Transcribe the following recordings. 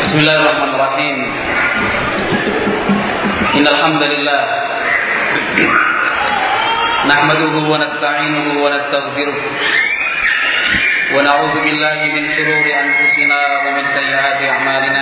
Bismillahirrahmanirrahim. Innal hamdalillah nahmaduhu wa nasta'inuhu wa nastaghfiruh wa na'udzu billahi min shururi anfusina wa min sayyiati a'malina.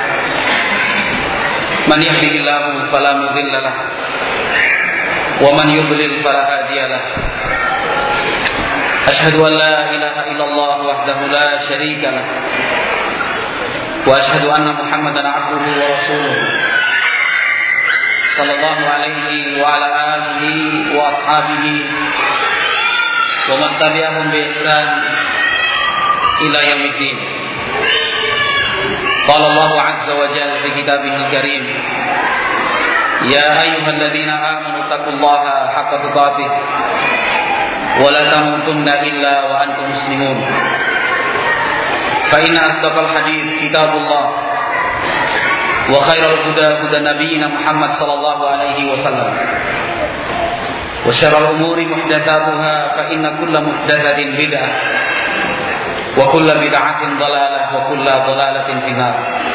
Man yahdihillahu fala mudilla lahu wa man yudlil fala hadiya lahu. Ashhadu an la ilaha illallah wahdahu la syarika lahu wa ashhadu anna Muhammadan 'abduhu wa rasuluh sallallahu alaihi wa ala alihi wa ashabihi wa man tabi'ahum bi ihsan ila yaumiddin. Qala Allah 'azza wa jalla fi kitabihil karim, ya ayyuhalladzina amanu taqullaha haqqa tuqatih wa la tamutunna illa wa antum muslimun. Fa inna asdaqal hadits kitabullah wa khairal huda huda nabiyyina Muhammad sallallahu alaihi wasallam wa syarrul umuri muhdatsatuha fa inna kulla muhdatsatin bid'ah wa kulla bid'atin dhalalah wa kulla dhalalatin finnar.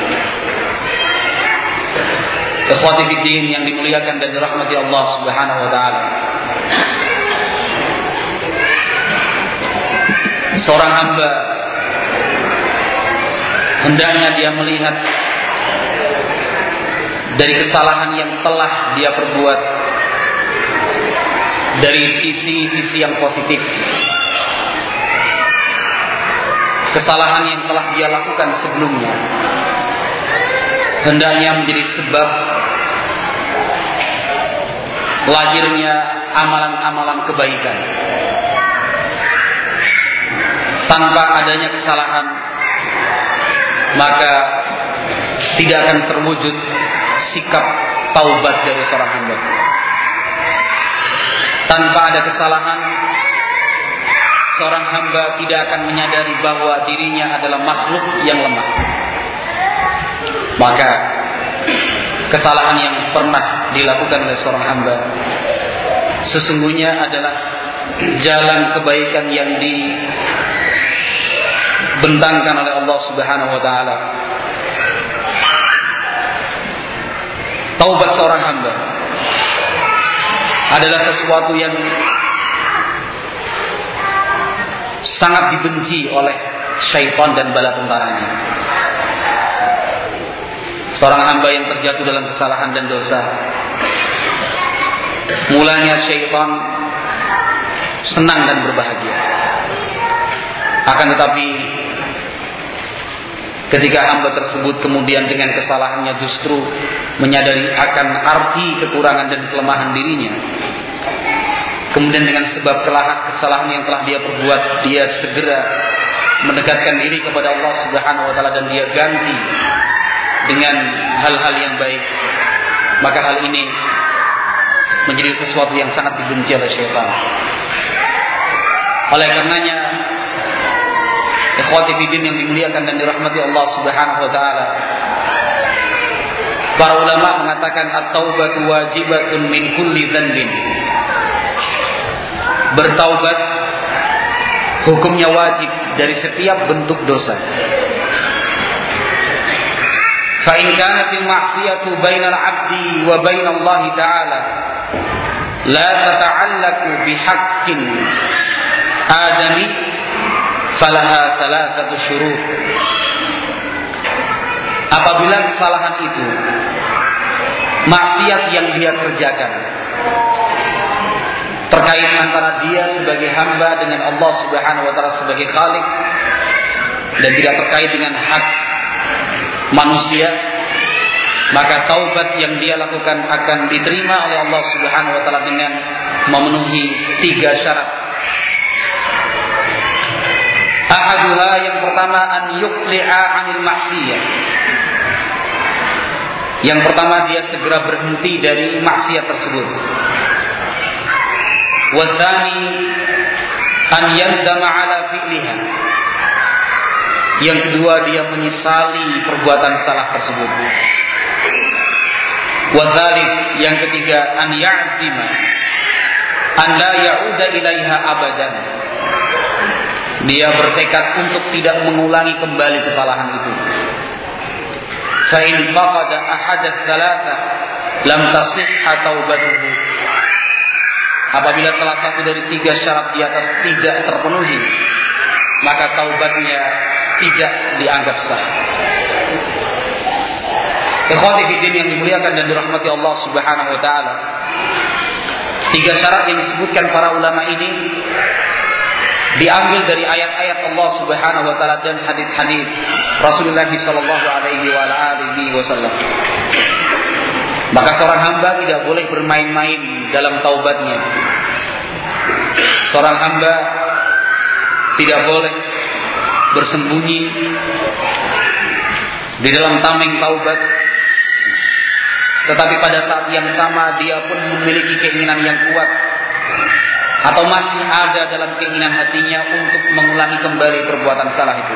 Ikhwati fi din yang dimuliakan dan dirahmati Allah Subhanahu wa taala. Seorang hamba hendaknya dia melihat dari kesalahan yang telah dia perbuat dari sisi-sisi yang positif. Kesalahan yang telah dia lakukan sebelumnya hendaknya menjadi sebab lahirnya amalan-amalan kebaikan. Tanpa adanya kesalahan, maka tidak akan terwujud sikap taubat dari seorang hamba. Tanpa ada kesalahan, seorang hamba tidak akan menyadari bahwa dirinya adalah makhluk yang lemah. Maka kesalahan yang pernah dilakukan oleh seorang hamba sesungguhnya adalah jalan kebaikan yang dibentangkan oleh Allah Subhanahu wa taala. Taubat seorang hamba adalah sesuatu yang sangat dibenci oleh syaitan dan bala tentaranya. Seorang hamba yang terjatuh dalam kesalahan dan dosa, mulanya syaitan senang dan berbahagia. Akan tetapi ketika hamba tersebut kemudian dengan kesalahannya justru menyadari akan arti kekurangan dan kelemahan dirinya, kemudian dengan sebab kesalahan yang telah dia perbuat, dia segera mendekatkan diri kepada Allah Subhanahu wa taala dan dia ganti dengan hal-hal yang baik, maka hal ini menjadi sesuatu yang sangat dibenci oleh syaitan. Oleh karenanya, ikhwati fiddin yang dimuliakan dan dirahmati Allah Subhanahu wa taala, para ulama mengatakan at-taubatu wajibatun min kulli dzanbin. Bertaubat hukumnya wajib dari setiap bentuk dosa. Fa in kanatil ma'siyatu bainal 'abdi wa bainallahi ta'ala la tata'allaqu bihaqqin adami falaha thalathatu syurut. Apabila kesalahan itu maksiat yang dia kerjakan terkait antara dia sebagai hamba dengan Allah Subhanahu wa taala sebagai Khalik dan tidak terkait dengan hak manusia, maka taubat yang dia lakukan akan diterima oleh Allah Subhanahu wa taala dengan memenuhi 3 syarat. Ahaduha, yang pertama, an yuqli'a 'anil maksiyah. Yang pertama, dia segera berhenti dari maksiat tersebut. Wa tsani an yandama 'ala fi'liha. Yang kedua, dia menyesali perbuatan salah tersebut. Wa tsalits, yang ketiga, an ya'zima an la ya'uda ilaiha abadan. Dia bertekad untuk tidak mengulangi kembali kesalahan itu. fa in faqada ahad ats-tsalatsa lam tasihha taubatuhu. Apabila salah satu dari 3 syarat di atas tidak terpenuhi, maka taubatnya tidak dianggap sah. Ikhwati fiddin yang dimuliakan dan dirahmati Allah Subhanahu wa taala. 3 syarat yang disebutkan para ulama ini diambil dari ayat-ayat Allah Subhanahu wa taala dan hadis-hadis Rasulullah sallallahu alaihi wasallam. Maka seorang hamba tidak boleh bermain-main dalam taubatnya. Seorang hamba tidak boleh bersembunyi di dalam tameng taubat, tetapi pada saat yang sama dia pun memiliki keinginan yang kuat atau masih ada dalam keinginan hatinya untuk mengulangi kembali perbuatan salah itu.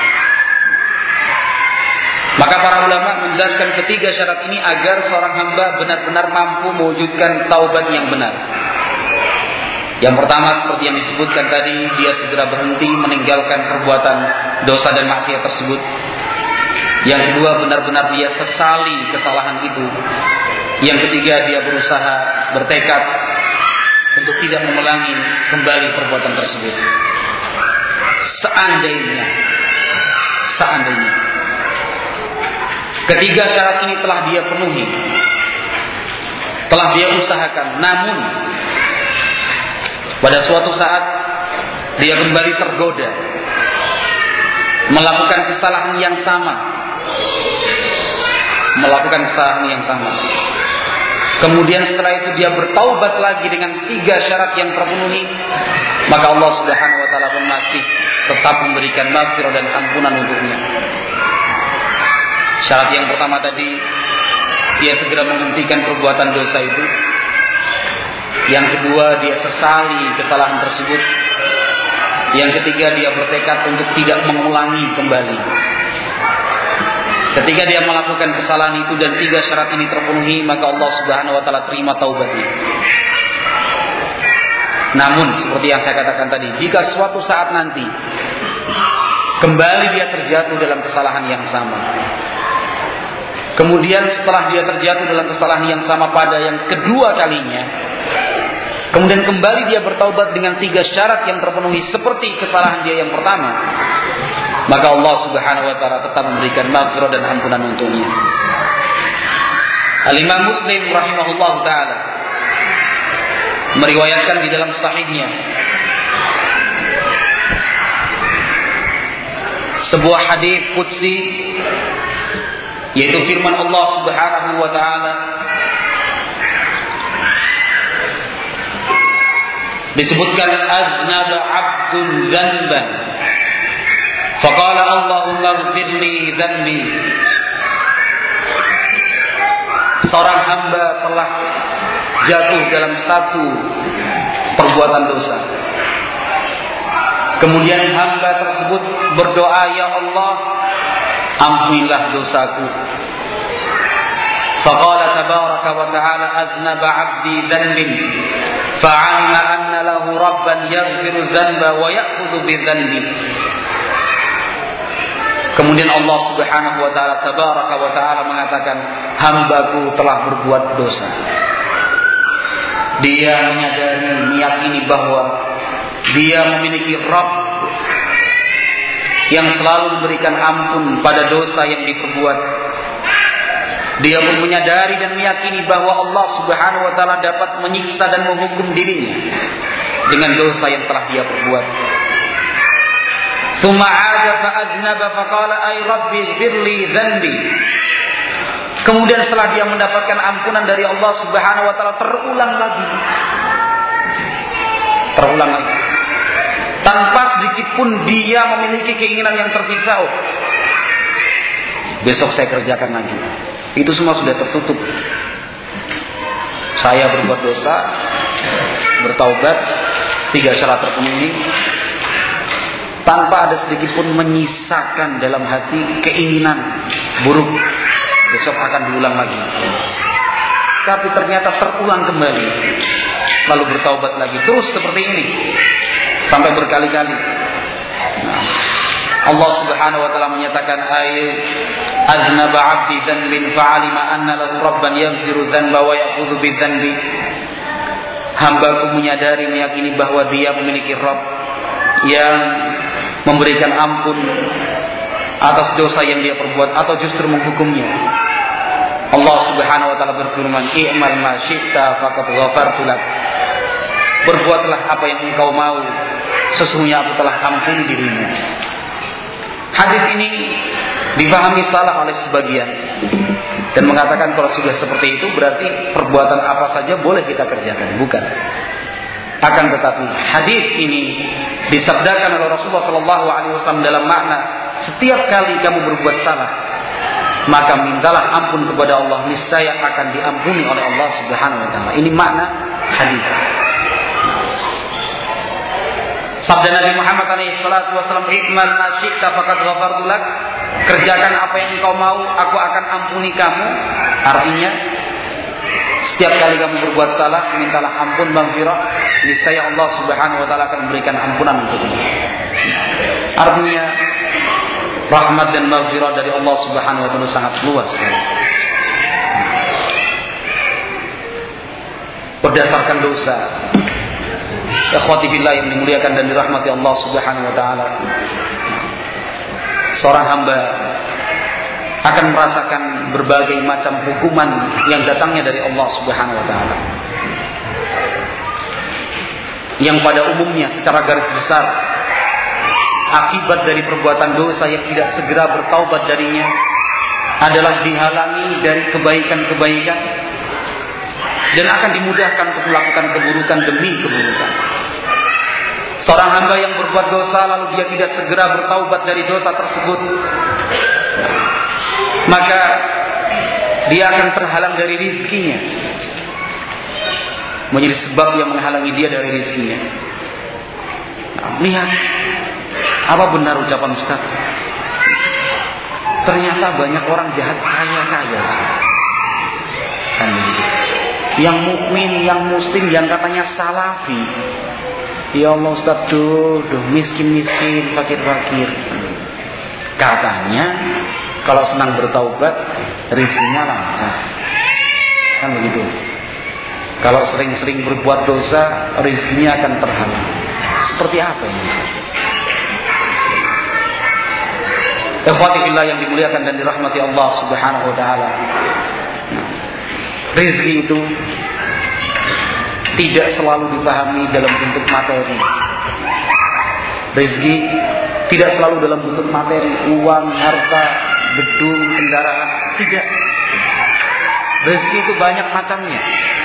Maka para ulama menjelaskan ketiga syarat ini agar seorang hamba benar-benar mampu mewujudkan taubat yang benar. Yang pertama, seperti yang disebutkan tadi, dia segera berhenti meninggalkan perbuatan dosa dan maksiat tersebut. Yang kedua, benar-benar dia sesali kesalahan itu. Yang ketiga, dia berusaha bertekad untuk tidak mengulangi kembali perbuatan tersebut. Seandainya ketiga syarat ini telah dia penuhi, telah dia usahakan, namun pada suatu saat dia kembali tergoda melakukan kesalahan yang sama, kemudian setelah itu dia bertaubat lagi dengan 3 syarat yang terpenuhi, maka Allah Subhanahu wa taala pun masih tetap memberikan maghfirah dan ampunan untuknya. Syarat yang pertama tadi, dia segera menghentikan perbuatan dosa itu. Yang kedua, dia sesali kesalahan tersebut. Yang ketiga, dia bertekad untuk tidak mengulangi kembali. Ketika dia melakukan kesalahan itu dan 3 syarat ini terpenuhi, maka Allah Subhanahu wa taala terima taubatnya. Namun seperti yang saya katakan tadi, jika suatu saat nanti kembali dia terjatuh dalam kesalahan yang sama, kemudian setelah dia terjatuh dalam kesalahan yang sama pada yang kedua kalinya, kemudian kembali dia bertaubat dengan 3 syarat yang terpenuhi seperti kesalahan dia yang pertama, maka Allah Subhanahu wa taala tetap memberikan maghfirah dan ampunan untuknya. Al-Imam Muslim rahimahullah taala meriwayatkan di dalam sahihnya sebuah hadis qudsi, yaitu firman Allah Subhanahu wa taala. Disebutkan aznaba 'abdun dzanban faqala Allahumma ighfirli dzanbi. Seorang hamba telah jatuh dalam satu perbuatan dosa. Kemudian hamba tersebut berdoa, ya Allah, ampunilah dosaku. Faqala tabaraka wa ta'ala aznaba 'abdi dzanbin fa'alima anna lahu rabban yaghfiru dzanba wa ya'khudhu bidzanbi. Kemudian Allah Subhanahu wa taala tabaraka wa taala mengatakan, hambaku telah berbuat dosa. Dia menyadari, meyakini bahwa dia memiliki Rabb yang selalu memberikan ampun pada dosa yang diperbuat. Dia pun menyadari dan meyakini bahwa Allah Subhanahu wa taala dapat menyiksa dan menghukum dirinya dengan dosa yang telah dia perbuat. Tsumma 'ada fa aznaba fa qala ay rabbi ighfirli dzanbi. Kemudian setelah dia mendapatkan ampunan dari Allah Subhanahu wa taala, terulang lagi. Tanpa sedikit pun dia memiliki keinginan yang tersisa. Oh, besok saya kerjakan lagi. Itu semua sudah tertutup. Saya berbuat dosa, bertaubat, 3 syarat terpenuhi, tanpa ada sedikit pun menyisakan dalam hati keinginan buruk. Besok akan diulang lagi. Tapi ternyata terulang kembali. Lalu bertaubat lagi. Terus seperti ini sampai berkali-kali. Allah Subhanahu wa taala menyatakan, aznaba 'abdi dhanbin fa'alima anna lahu rabban yaghfiru dhanba wa ya'khudhu bidzanbi. Hambaku menyadari, meyakini bahwa dia memiliki Rabb yang memberikan ampun atas dosa yang dia perbuat atau justru menghukumnya. Allah Subhanahu wa taala berfirman, "I'mal ma syi'ta faqad ghafartu lak." Berbuatlah apa yang engkau mau, sesungguhnya aku telah ampuni dirimu. Hadis ini dipahami salah oleh sebagian dan mengatakan kalau sudah seperti itu berarti perbuatan apa saja boleh kita kerjakan. Bukan. Akan tetapi hadis ini disabdakan oleh Rasulullah SAW dalam makna setiap kali kamu berbuat salah, maka mintalah ampun kepada Allah, niscaya akan diampuni oleh Allah Subhanahu wa taala. Ini makna hadis. Sabda Nabi Muhammad SAW, "I'mal ma syi'ta faqad ghafartu lak." Kerjakan apa yang engkau mau, aku akan ampuni kamu. Artinya, setiap kali kamu berbuat salah, mintalah ampun maghfirah, niscaya Allah Subhanahu wa taala akan memberikan ampunan untukmu. Artinya, rahmat dan maghfirah dari Allah Subhanahu wa taala sangat luas sekali. Berdasarkan dosa, ikhwati fillah yang dimuliakan dan dirahmati Allah Subhanahu wa taala, seorang hamba akan merasakan berbagai macam hukuman yang datangnya dari Allah Subhanahu wa taala. Yang pada umumnya secara garis besar akibat dari perbuatan dosa yang tidak segera bertaubat darinya adalah dihalangi dari kebaikan-kebaikan dan akan dimudahkan untuk melakukan keburukan demi keburukan. Seorang hamba yang berbuat dosa lalu dia tidak segera bertaubat dari dosa tersebut, maka dia akan terhalang dari rizkinya, menjadi sebab yang menghalangi dia dari rizkinya. Lihat, apa benar ucapan Ustaz? Ternyata banyak orang jahat kaya-kaya, kan begitu. Yang mukmin, yang muslim, yang katanya salafi, ya Allah Ustaz, duh miskin-miskin, fakir-fakir. Katanya kalau senang bertaubat, rezekinya lancar, kan begitu. Kalau sering-sering berbuat dosa, rezekinya akan terhalang. Seperti apa ini? Ikhwati fillah yang dimuliakan dan dirahmati Allah Subhanahu wa taala. Rezeki itu tidak selalu dipahami dalam bentuk materi. Rezeki tidak selalu dalam bentuk materi, uang, harta, gedung, kendaraan. Tidak. Rezeki itu banyak macamnya.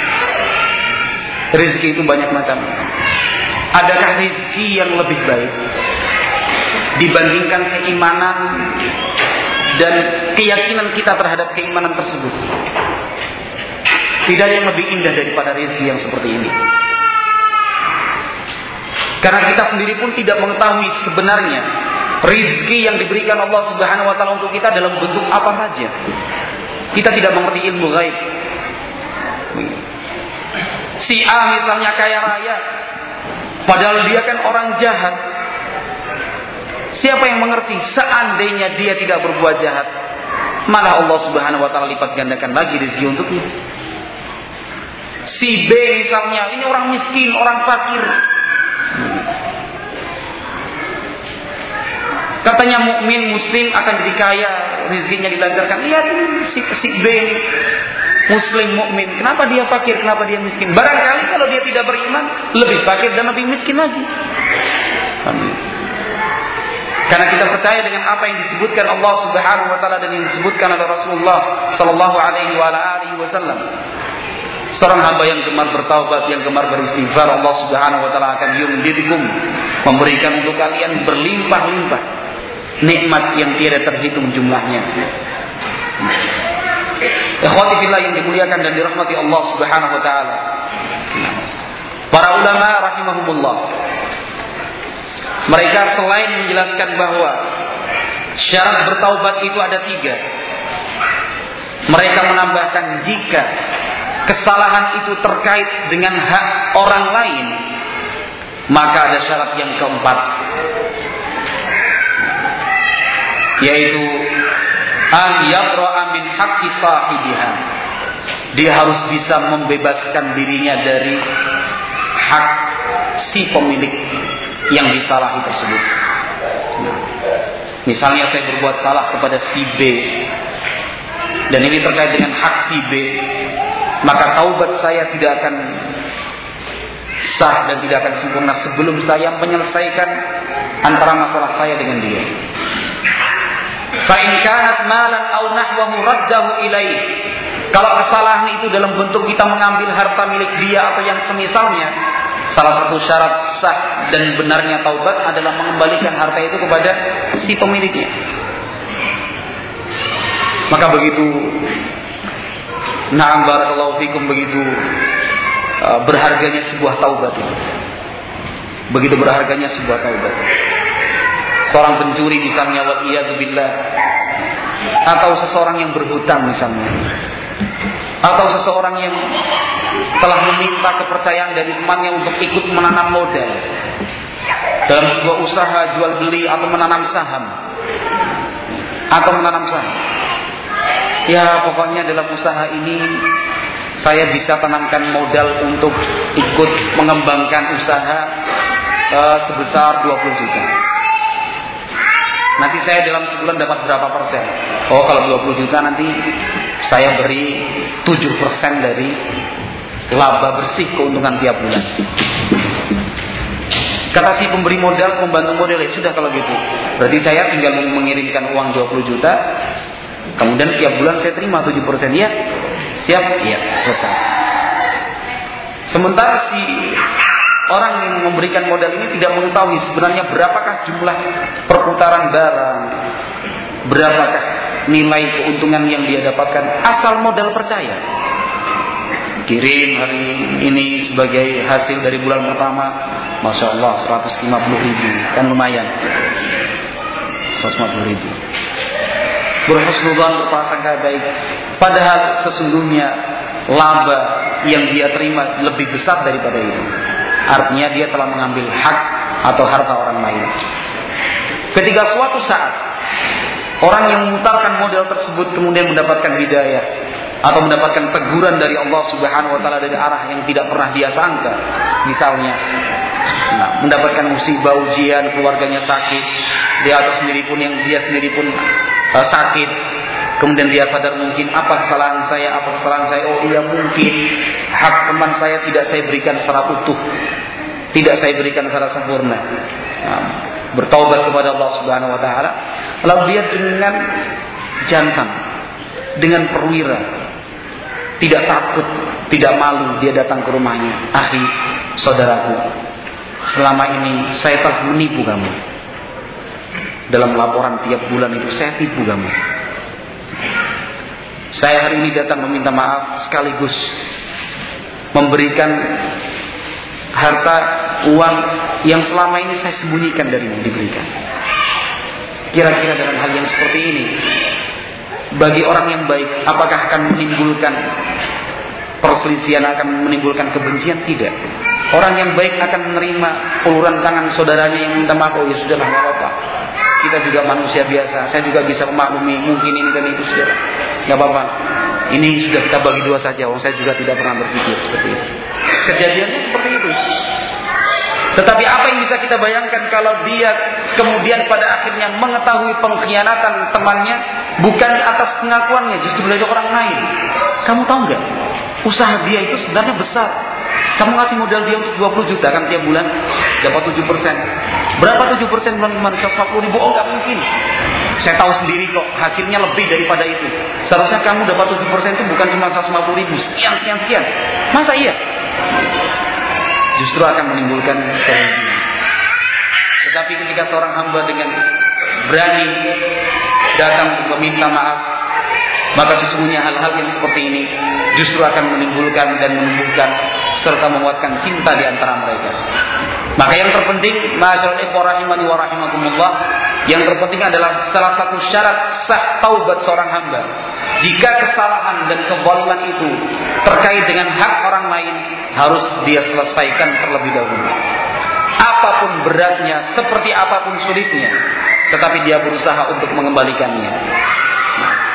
Rezeki itu banyak macamnya. Adakah rezeki yang lebih baik dibandingkan keimanan dan keyakinan kita terhadap keimanan tersebut? Tidak ada yang lebih indah daripada rezeki yang seperti ini. Karena kita sendiri pun tidak mengetahui sebenarnya rezeki yang diberikan Allah Subhanahu wa taala untuk kita dalam bentuk apa saja. Kita tidak mengerti ilmu gaib. Si A misalnya kaya raya, padahal dia kan orang jahat. Siapa yang mengerti seandainya dia tidak berbuat jahat, malah Allah Subhanahu wa taala lipat gandakan lagi rezeki untuknya. Si B misalnya, ini orang miskin, orang fakir. Katanya mukmin muslim akan jadi kaya, rezekinya dilancarkan. Lihat si B ini muslim mukmin, kenapa dia fakir, kenapa dia miskin? Barangkali kalau dia tidak beriman, lebih fakir dan lebih miskin lagi. Karena kita percaya dengan apa yang disebutkan Allah Subhanahu wa taala dan yang disebutkan oleh Rasulullah sallallahu alaihi wasallam. Seorang hamba yang gemar bertaubat, yang gemar beristighfar, Allah Subhanahu wa taala akan yumdidukum, memberikan untuk kalian berlimpah-limpah nikmat yang tiada terhitung jumlahnya. Ikhwati fillah yang dimuliakan dan dirahmati Allah Subhanahu wa taala. Para ulama rahimahumullah, mereka selain menjelaskan bahwa syarat bertaubat itu ada 3, mereka menambahkan jika kesalahan itu terkait dengan hak orang lain, maka ada syarat yang keempat, yaitu an yabra'a min haqqi sahibiha. Dia harus bisa membebaskan dirinya dari hak si pemilik yang disalahi tersebut. Misalnya saya berbuat salah kepada si B, dan ini terkait dengan hak si B, maka taubat saya tidak akan sah dan tidak akan sempurna sebelum saya menyelesaikan antara masalah saya dengan dia. Fa in kanat malan aw nahwahu raddahu ilaih. Kalau kesalahan itu dalam bentuk kita mengambil harta milik dia atau yang semisalnya, salah satu syarat sah dan benarnya taubat adalah mengembalikan harta itu kepada si pemiliknya. Maka begitu, na'am barakallahu fikum, begitu berharganya sebuah taubat itu. Begitu berharganya sebuah taubat. Seorang pencuri misalnya, wal iyadu billah, atau seseorang yang berhutang misalnya, atau seseorang yang telah meminta kepercayaan dari temannya untuk ikut menanam modal dalam sebuah usaha jual beli atau menanam saham. Ya, pokoknya dalam usaha ini saya bisa tanamkan modal untuk ikut mengembangkan usaha sebesar 20 juta. Nanti saya dalam sebulan dapat berapa persen? Oh, kalau 20 juta nanti saya beri 7% dari laba bersih keuntungan tiap bulan. Kata si pemberi modal, pembantu modal, ya sudah kalau gitu. Berarti saya tinggal mengirimkan uang 20 juta, kemudian tiap bulan saya terima 7%. Ya, siap? Ya, selesai. Sementara si orang yang memberikan modal ini tidak mengetahui sebenarnya berapakah jumlah perputaran barang, berapakah nilai keuntungan yang dia dapatkan, asal modal percaya. Kirim hari ini sebagai hasil dari bulan pertama, Masya Allah 150 ribu, kan lumayan. 150 ribu. Berhusnudzon, berprasangka baik, padahal sesungguhnya laba yang dia terima lebih besar daripada itu. Artinya dia telah mengambil hak atau harta orang lain. Ketika suatu saat orang yang memutarkan modal tersebut kemudian mendapatkan hidayah atau mendapatkan teguran dari Allah Subhanahu wa taala dari arah yang tidak pernah dia sangka, misalnya mendapatkan musibah, ujian, keluarganya sakit, dia sendiri pun sakit, kemudian dia sadar mungkin apa kesalahan saya, oh iya mungkin hak teman saya tidak saya berikan secara utuh, tidak saya berikan secara sempurna. Bertaubat kepada Allah Subhanahu wa taala, lalu dia dengan jantan, dengan perwira, tidak takut, tidak malu, dia datang ke rumahnya. Akhi, saudaraku, selama ini saya telah menipu kamu. Dalam laporan tiap bulan itu saya tipu kamu. Saya hari ini datang meminta maaf sekaligus memberikan harta uang yang selama ini saya sembunyikan darimu diberikan. Kira-kira dengan hal yang seperti ini, bagi orang yang baik, apakah akan menimbulkan perselisihan, akan menimbulkan kebencian? Tidak. Orang yang baik akan menerima uluran tangan saudaranya yang minta maaf. Oh ya sudahlah, nggak apa-apa. Kita juga manusia biasa. Saya juga bisa memaklumi mungkin ini dan itu, sudah, nggak apa-apa. Ini sudah kita bagi dua saja. Saya juga tidak pernah berpikir seperti itu. Kejadiannya seperti itu. Tetapi apa yang bisa kita bayangkan kalau dia kemudian pada akhirnya mengetahui pengkhianatan temannya bukan atas pengakuannya, justru dari orang lain. Kamu tahu nggak? Usaha dia itu sebenarnya besar. Kamu ngasih modal dia untuk 20 juta kan tiap bulan dapat 7%. Berapa 7% bulan kemarin? 140 ribu? Oh nggak mungkin. Saya tahu sendiri kok hasilnya lebih daripada itu. Seharusnya kamu dapat 7% itu bukan cuma 150 ribu, sekian. Masa iya? Justru akan menimbulkan kebencian. Tetapi ketika seorang hamba dengan berani datang meminta maaf, maka sesungguhnya hal-hal yang seperti ini justru akan menimbulkan dan menumbuhkan serta menguatkan cinta di antara mereka. Maka yang terpenting, ma'asyiral ikhwah rahimani wa rahimakumullah, yang terpenting adalah salah satu syarat sah taubat seorang hamba. Jika kesalahan dan kezaliman itu terkait dengan hak orang lain, harus dia selesaikan terlebih dahulu. Apapun beratnya, seperti apapun sulitnya, tetapi dia berusaha untuk mengembalikannya.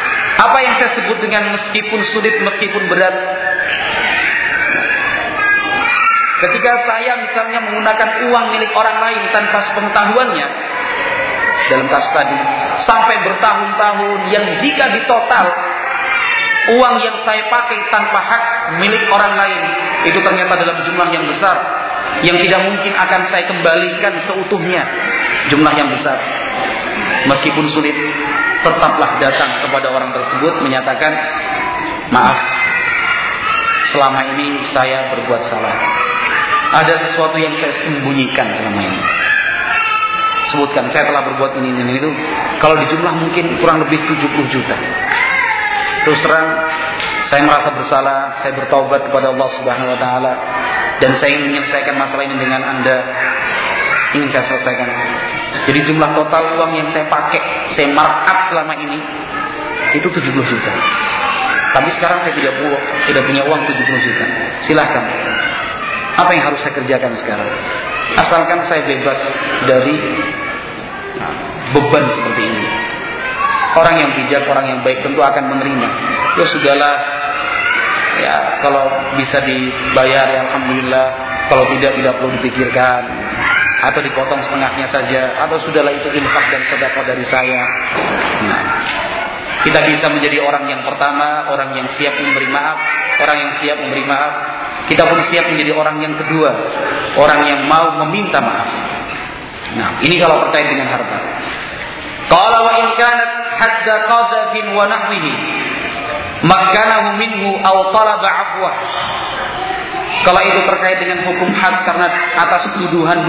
Apa yang saya sebut dengan meskipun sulit, meskipun berat? Ketika saya misalnya menggunakan uang milik orang lain tanpa sepengetahuannya, dalam kasus tadi, sampai bertahun-tahun, yang jika ditotal uang yang saya pakai tanpa hak milik orang lain, itu ternyata dalam jumlah yang besar, yang tidak mungkin akan saya kembalikan seutuhnya, jumlah yang besar. Meskipun sulit, tetaplah datang kepada orang tersebut menyatakan, maaf, selama ini saya berbuat salah. Ada sesuatu yang saya sembunyikan selama ini. Sebutkan, saya telah berbuat ini dan itu. Kalau dijumlah mungkin kurang lebih 70 juta. Terus terang, saya merasa bersalah, saya bertaubat kepada Allah Subhanahu wa taala, dan saya ingin menyelesaikan masalah ini dengan Anda. Ingin saya selesaikan. Jadi jumlah total uang yang saya pakai, saya markup selama ini, itu 70 juta. Tapi sekarang saya tidak punya uang 70 juta. Silahkan. Apa yang harus saya kerjakan sekarang? Asalkan saya bebas dari beban seperti ini. Orang yang bijak, orang yang baik tentu akan menerima. Ya sudahlah, ya kalau bisa dibayar ya alhamdulillah. Kalau tidak perlu dipikirkan. Atau dipotong setengahnya saja. Atau sudahlah, itu infak dan sedekah dari saya. Nah, kita bisa menjadi orang yang pertama, orang yang siap memberi maaf. Orang yang siap memberi maaf. Kita pun siap menjadi orang yang kedua, orang yang mau meminta maaf. Nah, ini kalau terkait dengan harta. Qala wa in kanat hadda qadhabin wa nahwihi makanahu minhu aw talaba afwah. Kalau itu terkait dengan hukum had karena atas tuduhan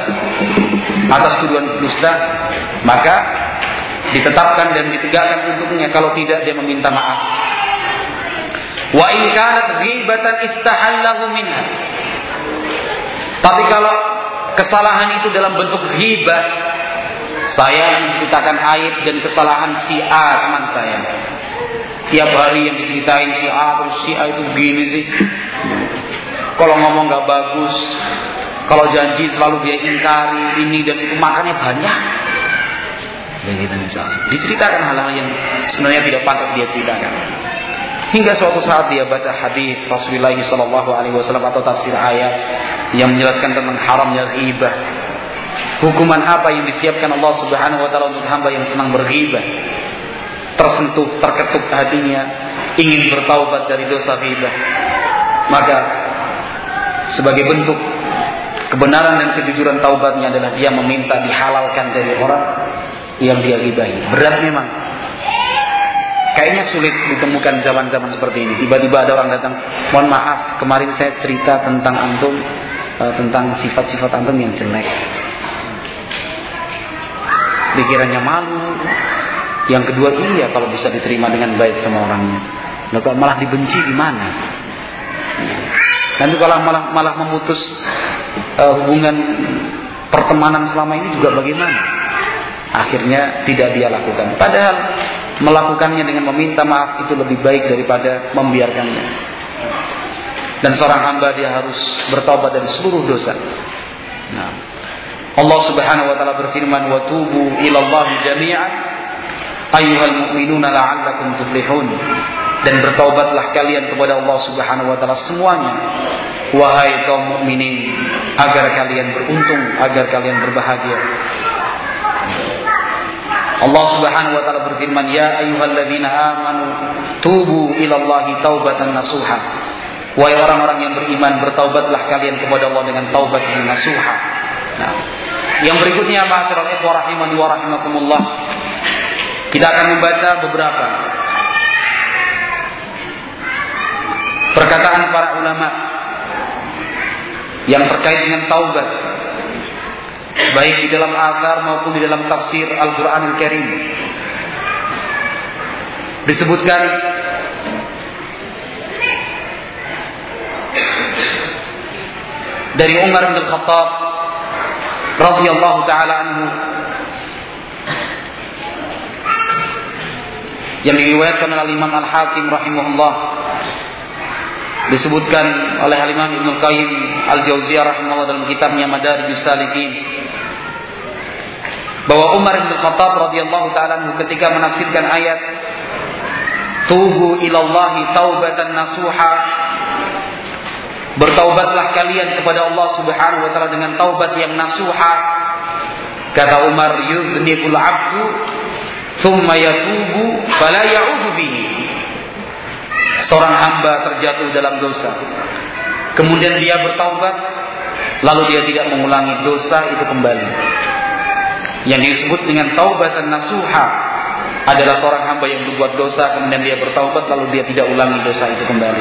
dusta, maka ditetapkan dan ditegakkan untuknya. Kalau tidak, dia meminta maaf. Wa in kanat ghibatan istahallahu minha. Tapi kalau kesalahan itu dalam bentuk ghibah, saya menceritakan aib dan kesalahan si A teman saya. Tiap hari yang diceritain si A, terus si A itu begini sih. Kalau ngomong gak bagus, kalau janji selalu dia ingkari, ini dan itu, makannya banyak. Begitu misalnya. Diceritakan hal-hal yang sebenarnya tidak pantas dia ceritakan. Hingga suatu saat dia baca hadis Rasulullah SAW atau tafsir ayat yang menjelaskan tentang haramnya ghibah. Hukuman apa yang disiapkan Allah Subhanahu wa taala untuk hamba yang senang berghibah. Tersentuh, terketuk hatinya, ingin bertaubat dari dosa ghibah. Maka sebagai bentuk kebenaran dan kejujuran taubatnya adalah dia meminta dihalalkan dari orang yang dia ghibahi. Berat memang. Kayaknya sulit ditemukan zaman-zaman seperti ini. Tiba-tiba ada orang datang, mohon maaf, kemarin saya cerita tentang antum, tentang sifat-sifat antum yang jelek. Pikirannya malu. Yang kedua, iya kalau bisa diterima dengan baik sama orangnya. Nah, kalau malah dibenci gimana? Nanti kalau malah memutus hubungan pertemanan selama ini juga bagaimana? Akhirnya tidak dia lakukan. Padahal melakukannya dengan meminta maaf itu lebih baik daripada membiarkannya. Dan seorang hamba dia harus bertaubat dari seluruh dosa. Nah, Allah Subhanahu wa taala berfirman, "Wa tubu ilallahi jami'an ayyuhal mu'minuna la'allakum tuflihun." Dan bertaubatlah kalian kepada Allah Subhanahu wa taala semuanya, wahai kaum mukminin, agar kalian beruntung, agar kalian berbahagia. Allah Subhanahu wa taala berfirman, "Ya ayyuhalladzina amanu tubu ilallahi taubatan nasuha." Wahai orang-orang yang beriman, bertaubatlah kalian kepada Allah dengan taubat yang nasuha. Nah, yang berikutnya, ma'asyiral ikhwah rahimani wa rahimakumullah, kita akan membaca beberapa perkataan para ulama yang terkait dengan taubat, baik di dalam athar maupun di dalam tafsir Al-Quranul Karim. Disebutkan dari Umar bin Khattab radhiyallahu taala anhu, yang diriwayatkan oleh Imam Al-Hakim rahimahullah, disebutkan oleh Imam Ibnu Qayyim Al-Jauziyah rahimahullah dalam kitabnya Madarijus Salikin, bahwa Umar bin Khattab radhiyallahu taala anhu ketika menafsirkan ayat Tubu ilallahi taubatan nasuha. Bertaubatlah kalian kepada Allah Subhanahu wa taala dengan taubat yang nasuha. Kata Umar, yudhnibul 'abdu thumma yatubu fala ya'udu bihi. Seorang hamba terjatuh dalam dosa, kemudian dia bertaubat, lalu dia tidak mengulangi dosa itu kembali. Yang disebut dengan taubatan nasuha adalah seorang hamba yang berbuat dosa, kemudian dia bertaubat, lalu dia tidak ulangi dosa itu kembali.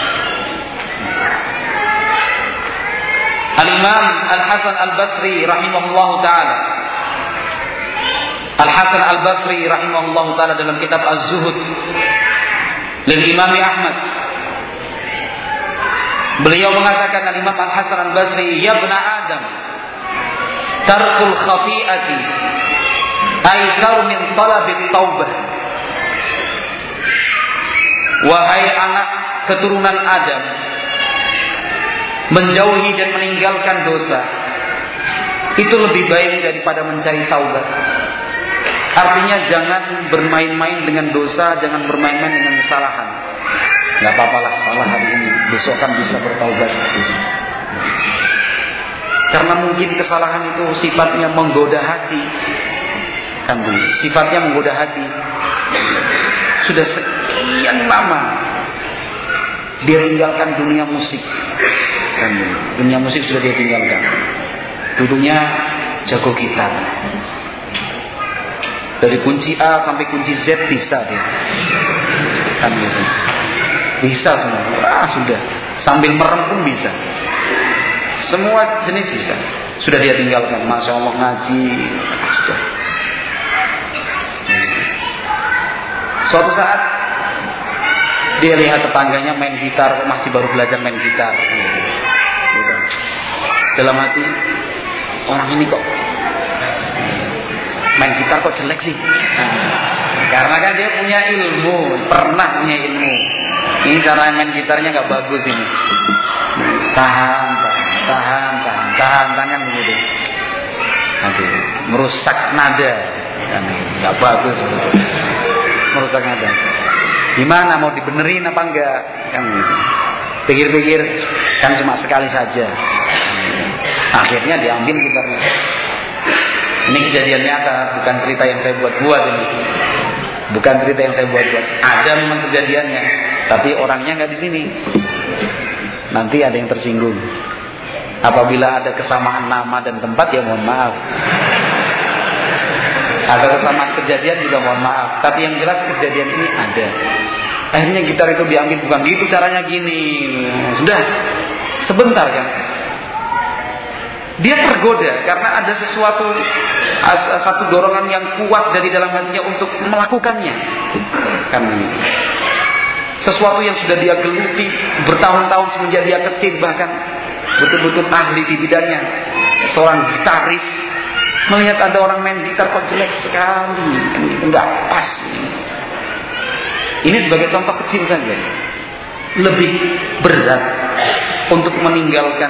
Al-Imam Al-Hasan Al-Basri rahimahullahu ta'ala, Al-Hasan Al-Basri rahimahullahu ta'ala dalam kitab Az-Zuhud lil Imam Ahmad, beliau mengatakan, Al-Imam Al-Hasan Al-Basri, ya ibna Adam, tarkul khati'ati aisar min talabit taubah. Wahai anak keturunan Adam, menjauhi dan meninggalkan dosa itu lebih baik daripada mencari taubat. Artinya jangan bermain-main dengan dosa, jangan bermain-main dengan kesalahan. Gak apa-apalah salah hari ini, besok kan bisa bertaubat. Karena mungkin kesalahan itu sifatnya menggoda hati, kan bu? Sifatnya menggoda hati. Sudah sekian lama dia tinggalkan dunia musik, kan bu? Dunia musik sudah dia tinggalkan. Dulunya jago gitar, dari kunci A sampai kunci Z bisa dia, kan gitu. Bisa semua, sudah. Sambil merem pun bisa. Semua jenis bisa. Sudah dia tinggalkan. Masya Allah ngaji, sudah. Suatu saat dia lihat tetangganya main gitar, masih baru belajar main gitar. Dalam hati, orang ini kok main gitar kok jelek sih? Karena kan dia punya ilmu, pernah punya ilmu. Ini cara main gitarnya nggak bagus ini. Tahan tangan begitu. Nanti merusak nada, kan nggak bagus. Merusak nada. Gimana, mau dibenerin apa enggak? Kan pikir-pikir, kan cuma sekali saja. Akhirnya diambil gitarnya. Ini kejadian nyata, bukan cerita yang saya buat-buat ini. Bukan cerita yang saya buat-buat. Ada memang kejadiannya, tapi orangnya nggak di sini. Nanti ada yang tersinggung. Apabila ada kesamaan nama dan tempat, ya mohon maaf. Ada kesamaan kejadian juga mohon maaf. Tapi yang jelas kejadian ini ada. Akhirnya gitar itu diambil, bukan gitu caranya, gini. Sudah, sebentar kan. Dia tergoda karena ada satu dorongan yang kuat dari dalam hatinya untuk melakukannya. Kan begitu. Sesuatu yang sudah dia geluti bertahun-tahun semenjak dia kecil, bahkan betul-betul ahli di bidangnya. Seorang gitaris melihat ada orang main gitar kok jelek sekali, kan gitu, nggak pas. Ini sebagai contoh kecil saja. Lebih berat untuk meninggalkan,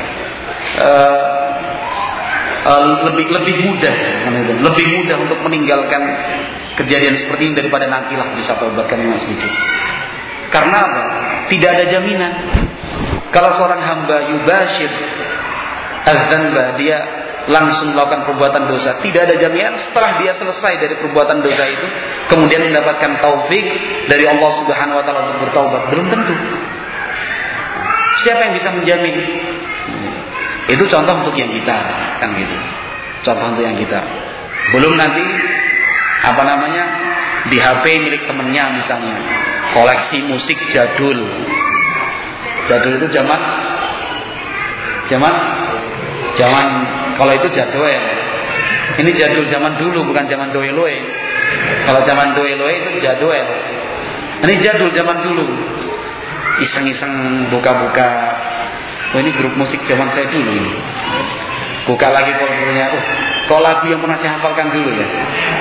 lebih mudah untuk meninggalkan kejadian seperti ini daripada nantilah bisa taubatkan dengan sedikit. Karena apa? Tidak ada jaminan. Kalau seorang hamba yubashir az-zanba, dia langsung melakukan perbuatan dosa, tidak ada jaminan setelah dia selesai dari perbuatan dosa itu kemudian mendapatkan taufik dari Allah Subhanahu wa taala untuk bertaubat. Belum tentu. Siapa yang bisa menjamin? Itu contoh untuk yang kita, kan gitu. Contoh untuk yang kita. Belum nanti di HP milik temennya misalnya, koleksi musik jadul. Jadul itu zaman kalau itu jadwel. Ini jadul zaman dulu, bukan zaman doeloe. Kalau zaman doeloe itu jadwel. Ini jadul zaman dulu. Iseng-iseng buka-buka. Oh, ini grup musik zaman saya dulu ini. Buka lagi foldernya. Kok lagu yang pernah saya hafalkan dulu ya.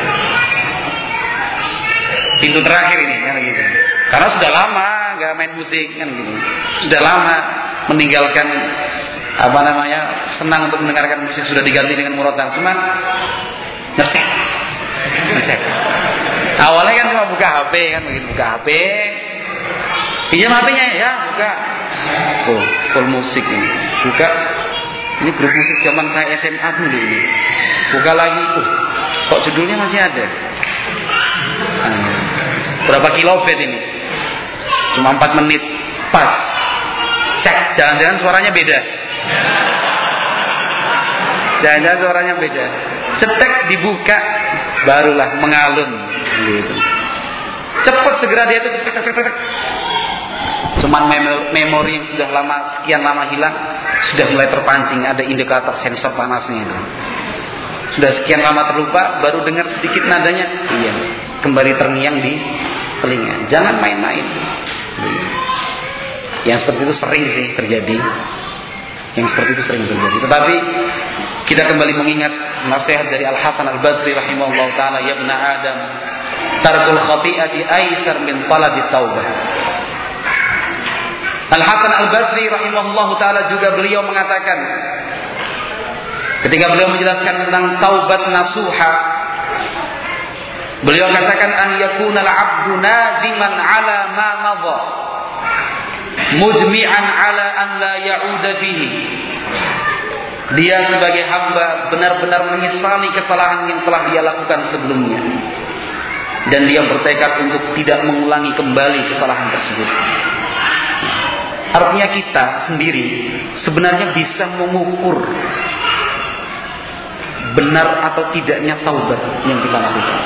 Pintu terakhir ini kan gitu. Karena sudah lama nggak main musik kan gitu. Sudah lama meninggalkan senang untuk mendengarkan musik, sudah diganti dengan murotal. Cuman ngecek. Awalnya kan cuma buka HP kan, begitu buka HP, pinjam HP-nya ya, buka. Oh, full musik ini. Buka. Ini grup musik zaman saya SMA dulu ini. Buka lagi, kok judulnya masih ada? Berapa kilobit ini? Cuma 4 menit. Pas. Cek, jangan-jangan suaranya beda. Jangan-jangan suaranya beda. Cetek dibuka, barulah mengalun. Gitu. Cepat segera dia itu cetek. Cuman memori yang sudah sekian lama hilang, sudah mulai terpancing, ada indikator sensor panasnya itu. Sudah sekian lama terlupa, baru dengar sedikit nadanya, iya, kembali terngiang di telinga. Jangan main-main. Yang seperti itu sering sih terjadi. Tetapi kita kembali mengingat nasihat dari Al-Hasan Al-Basri rahimahullah ta'ala, ya ibna Adam, tarkul khati'ati aisar min talabit taubah. Al-Hasan Al-Basri rahimahullah ta'ala juga beliau mengatakan, ketika beliau menjelaskan tentang taubat nasuha, beliau katakan an yakuna al-'abdu nadiman 'ala ma madha mujmi'an 'ala an la ya'uda fihi. Dia sebagai hamba benar-benar menyesali kesalahan yang telah dia lakukan sebelumnya, dan dia bertekad untuk tidak mengulangi kembali kesalahan tersebut. Artinya kita sendiri sebenarnya bisa mengukur benar atau tidaknya taubat yang kita lakukan.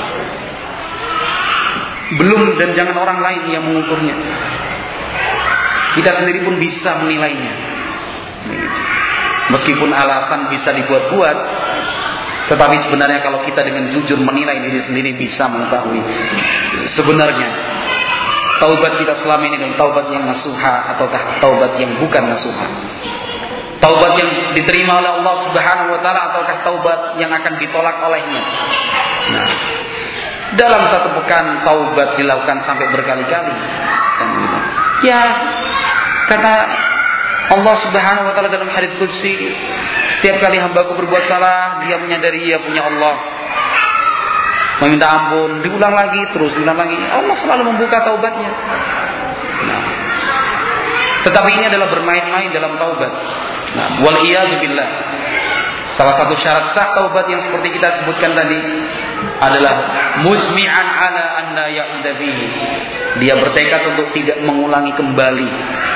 Belum dan jangan orang lain yang mengukurnya. Kita sendiri pun bisa menilainya. Meskipun alasan bisa dibuat-buat, tetapi sebenarnya kalau kita dengan jujur menilai diri sendiri bisa mengetahui sebenarnya taubat kita selama ini adalah taubat yang nasuha ataukah taubat yang bukan nasuha. Taubat yang diterima oleh Allah Subhanahu wa taala ataukah taubat yang akan ditolak olehnya. Nah, dalam satu pekan taubat dilakukan sampai berkali-kali. Ya, kata Allah Subhanahu wa taala dalam hadits qudsi, setiap kali hambaku berbuat salah, dia menyadari ia punya Allah, meminta ampun, diulang lagi, terus diulang lagi. Allah selalu membuka taubatnya. Nah, tetapi ini adalah bermain-main dalam taubat. Nah, wal iyadu billah. Salah satu syarat sah taubat yang seperti kita sebutkan tadi adalah mujmi'an 'ala an la ya'uda fihi. Dia bertekad untuk tidak mengulangi kembali.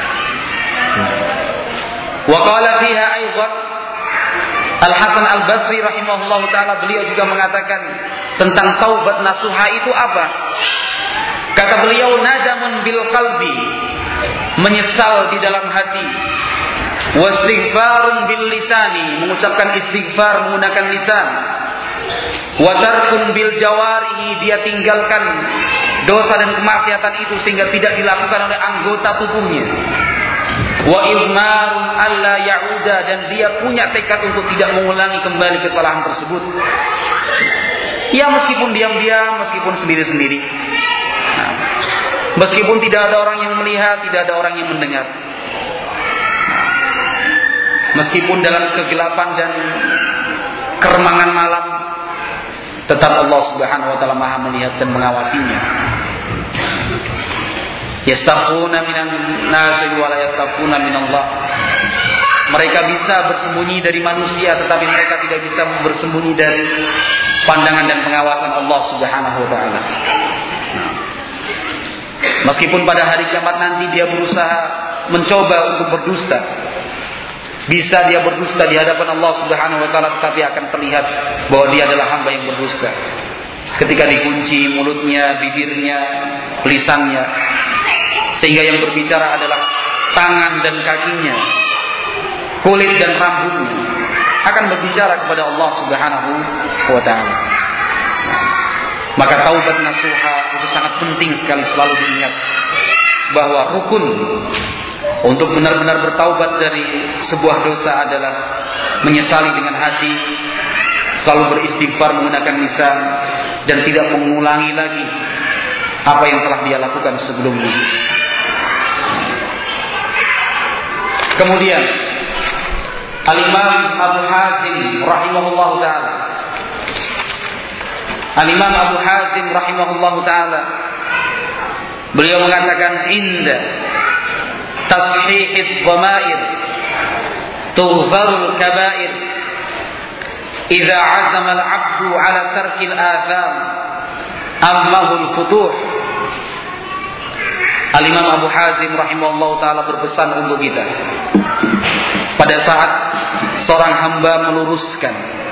Wa qala fiha aidan Al-Hasan Al-Basri rahimahullah ta'ala, beliau juga mengatakan tentang taubat nasuha itu apa? Kata beliau, nadamun bil qalbi, menyesal di dalam hati, wastighfarun bil lisani, mengucapkan istighfar menggunakan lisan, wa tarkun bil jawarihi, dia tinggalkan dosa dan kemaksiatan itu sehingga tidak dilakukan oleh anggota tubuhnya, wa izmarun alla ya'uda, dan dia punya tekad untuk tidak mengulangi kembali kesalahan tersebut. Ya, meskipun diam-diam, meskipun sendiri-sendiri, nah, meskipun tidak ada orang yang melihat, tidak ada orang yang mendengar, meskipun dalam kegelapan dan keremangan malam, tetap Allah Subhanahu wa taala Maha melihat dan mengawasinya. Yastaquna minan nasi wa la yastaquna minallah. Mereka bisa bersembunyi dari manusia, tetapi mereka tidak bisa bersembunyi dari pandangan dan pengawasan Allah Subhanahu wa taala. Meskipun pada hari kiamat nanti dia berusaha mencoba untuk berdusta, bisa dia berdusta di hadapan Allah Subhanahu wa taala, tetapi akan terlihat bahwa dia adalah hamba yang berdusta. Ketika dikunci mulutnya, bibirnya, lisannya, sehingga yang berbicara adalah tangan dan kakinya, kulit dan rambutnya, akan berbicara kepada Allah Subhanahu wa taala. Maka taubat nasuha itu sangat penting sekali selalu diingat, bahwa rukun untuk benar-benar bertaubat dari sebuah dosa adalah menyesali dengan hati, selalu beristighfar menggunakan lisan, dan tidak mengulangi lagi apa yang telah dia lakukan sebelumnya. Kemudian Al-Imam Abu Hazim rahimahullah ta'ala, Al-Imam Abu Hazim rahimahullahu taala, beliau mengatakan inda tashihid dhamair tughfarul kabair idza azama al-'abdu 'ala tarkil atham ammahu al-futuh. Al-Imam Abu Hazim rahimahullahu taala berpesan untuk kita, pada saat seorang hamba meluruskan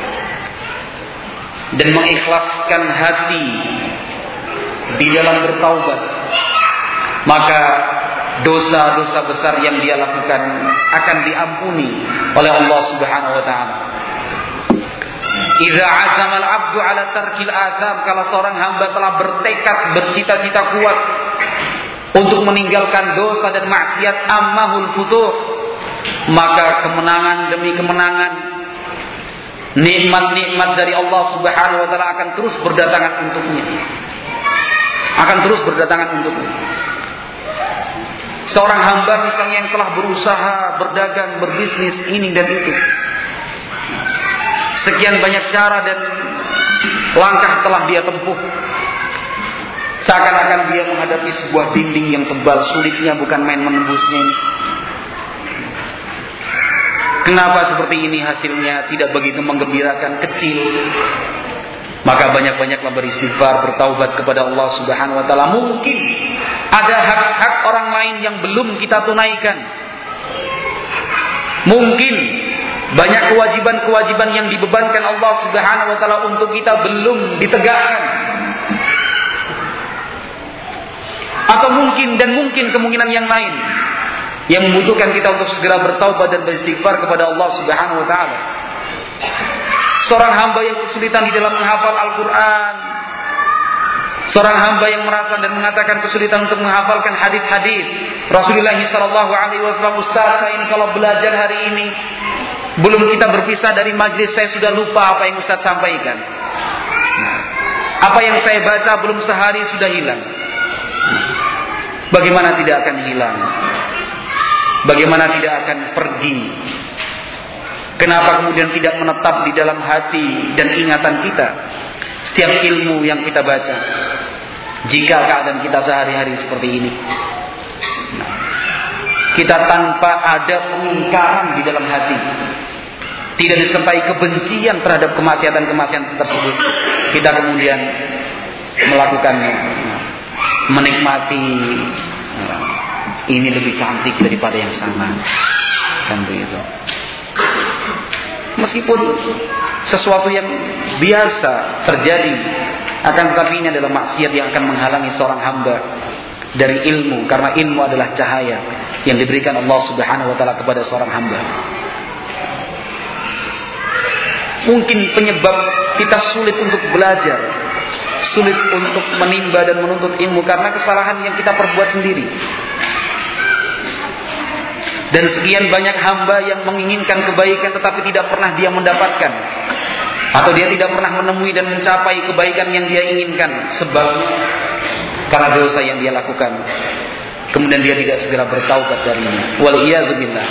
dan mengikhlaskan hati di dalam bertaubat, maka dosa-dosa besar yang dia lakukan akan diampuni oleh Allah Subhanahu wa taala. Idza azama al-'abdu 'ala tarkil atham, kalau seorang hamba telah bertekad, bercita-cita kuat untuk meninggalkan dosa dan maksiat, ammahul futuh, maka kemenangan demi kemenangan, nikmat-nikmat dari Allah Subhanahu wa taala akan terus berdatangan untuknya. Akan terus berdatangan untuknya. Seorang hamba misalnya yang telah berusaha, berdagang, berbisnis ini dan itu, sekian banyak cara dan langkah telah dia tempuh, seakan-akan dia menghadapi sebuah dinding yang tebal, sulitnya bukan main menembusnya ini. Kenapa seperti ini hasilnya tidak begitu menggembirakan, kecil? Maka banyak-banyaklah beristighfar, bertaubat kepada Allah Subhanahu wa taala. Mungkin ada hak-hak orang lain yang belum kita tunaikan. Mungkin banyak kewajiban-kewajiban yang dibebankan Allah Subhanahu wa taala untuk kita belum ditegakkan. Atau mungkin kemungkinan yang lain yang membutuhkan kita untuk segera bertaubat dan beristighfar kepada Allah Subhanahu wa taala. Seorang hamba yang kesulitan di dalam menghafal Al-Qur'an, seorang hamba yang merasa dan mengatakan kesulitan untuk menghafalkan hadis-hadis Rasulullah sallallahu alaihi wasallam. Ustaz, saya ini kalau belajar hari ini belum kita berpisah dari majlis, saya sudah lupa apa yang Ustaz sampaikan. Apa yang saya baca belum sehari sudah hilang. Bagaimana tidak akan hilang? Bagaimana tidak akan pergi? Kenapa kemudian tidak menetap di dalam hati dan ingatan kita setiap ilmu yang kita baca, jika keadaan kita sehari-hari seperti ini? Kita tanpa ada pengingkaran di dalam hati, tidak disertai kebencian terhadap kemaksiatan-kemaksiatan tersebut, kita kemudian melakukannya, menikmati ini lebih cantik daripada yang sana, kan begitu. Meskipun sesuatu yang biasa terjadi, akan tetapi ini adalah maksiat yang akan menghalangi seorang hamba dari ilmu, karena ilmu adalah cahaya yang diberikan Allah Subhanahu wa taala kepada seorang hamba. Mungkin penyebab kita sulit untuk belajar, sulit untuk menimba dan menuntut ilmu karena kesalahan yang kita perbuat sendiri. Dan sekian banyak hamba yang menginginkan kebaikan tetapi tidak pernah dia mendapatkan, atau dia tidak pernah menemui dan mencapai kebaikan yang dia inginkan, sebabnya karena dosa yang dia lakukan. Kemudian dia tidak segera bertaubat darinya. Wal-iyadzu billah.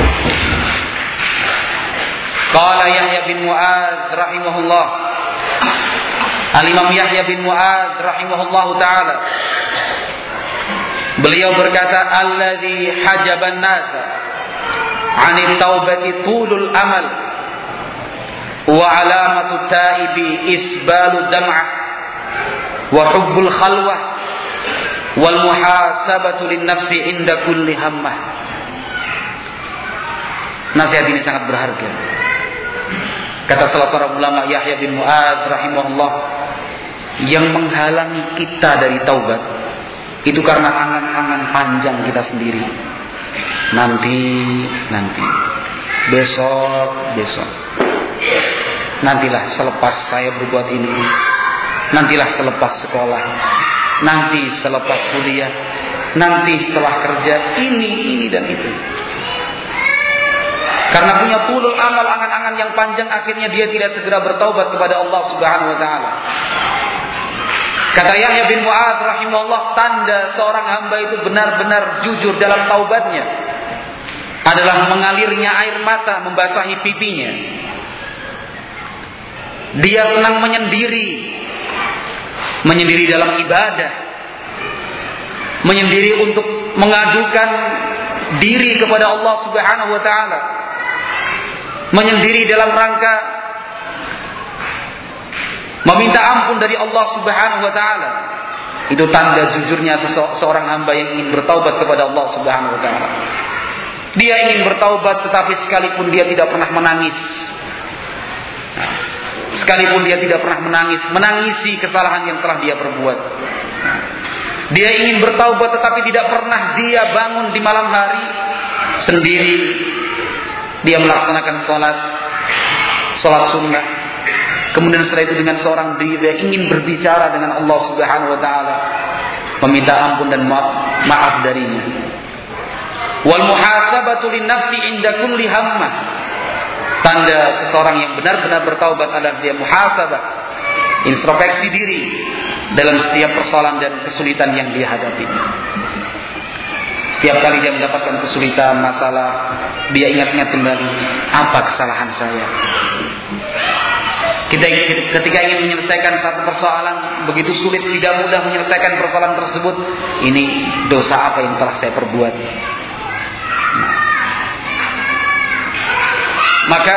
Qala Yahya bin Mu'adz rahimahullah. Al-Imam Yahya bin Mu'adz rahimahullahu taala, beliau berkata, alladzi hajaban nasa 'anit taubati tulul amal wa 'alamatu taibi isbalu dam'ah wa hubbul khalwah wal muhasabatu lin nafsi inda kulli hammah. Nasihat ini sangat berharga. Kata salah seorang ulama, Yahya bin Mu'adz rahimahullah, yang menghalangi kita dari taubat itu karena angan-angan panjang kita sendiri. Nanti, besok. Nantilah selepas saya berbuat ini. Nantilah selepas sekolah. Nanti selepas kuliah. Nanti setelah kerja. Ini dan itu. Karena punya tulul amal, angan-angan yang panjang, akhirnya dia tidak segera bertaubat kepada Allah Subhanahu wa taala. Kata Yahya bin Mu'adz rahimahullah, tanda seorang hamba itu benar-benar jujur dalam taubatnya adalah mengalirnya air mata membasahi pipinya. Dia senang menyendiri menyendiri dalam ibadah, menyendiri untuk mengadukan diri kepada Allah Subhanahu wa taala, menyendiri dalam rangka meminta ampun dari Allah Subhanahu wa taala. Itu tanda jujurnya seorang hamba yang ingin bertaubat kepada Allah Subhanahu wa taala. Dia ingin bertaubat tetapi sekalipun dia tidak pernah menangis. Sekalipun dia tidak pernah menangisi kesalahan yang telah dia perbuat. Dia ingin bertaubat tetapi tidak pernah dia bangun di malam hari sendiri. Dia melaksanakan salat sunnah. Kemudian setelah itu dengan seorang diri dia ingin berbicara dengan Allah Subhanahu wa taala, meminta ampun dan maaf darinya. Wal muhasabatu linnafsi inda kulli hammah. Tanda seseorang yang benar-benar bertaubat adalah dia muhasabah, introspeksi diri dalam setiap persoalan dan kesulitan yang dia hadapi. Setiap kali dia mendapatkan kesulitan, masalah, dia ingat-ingat kembali, apa kesalahan saya? Ketika ingin menyelesaikan satu persoalan, begitu sulit, tidak mudah menyelesaikan persoalan tersebut, ini dosa apa yang telah saya perbuat? Maka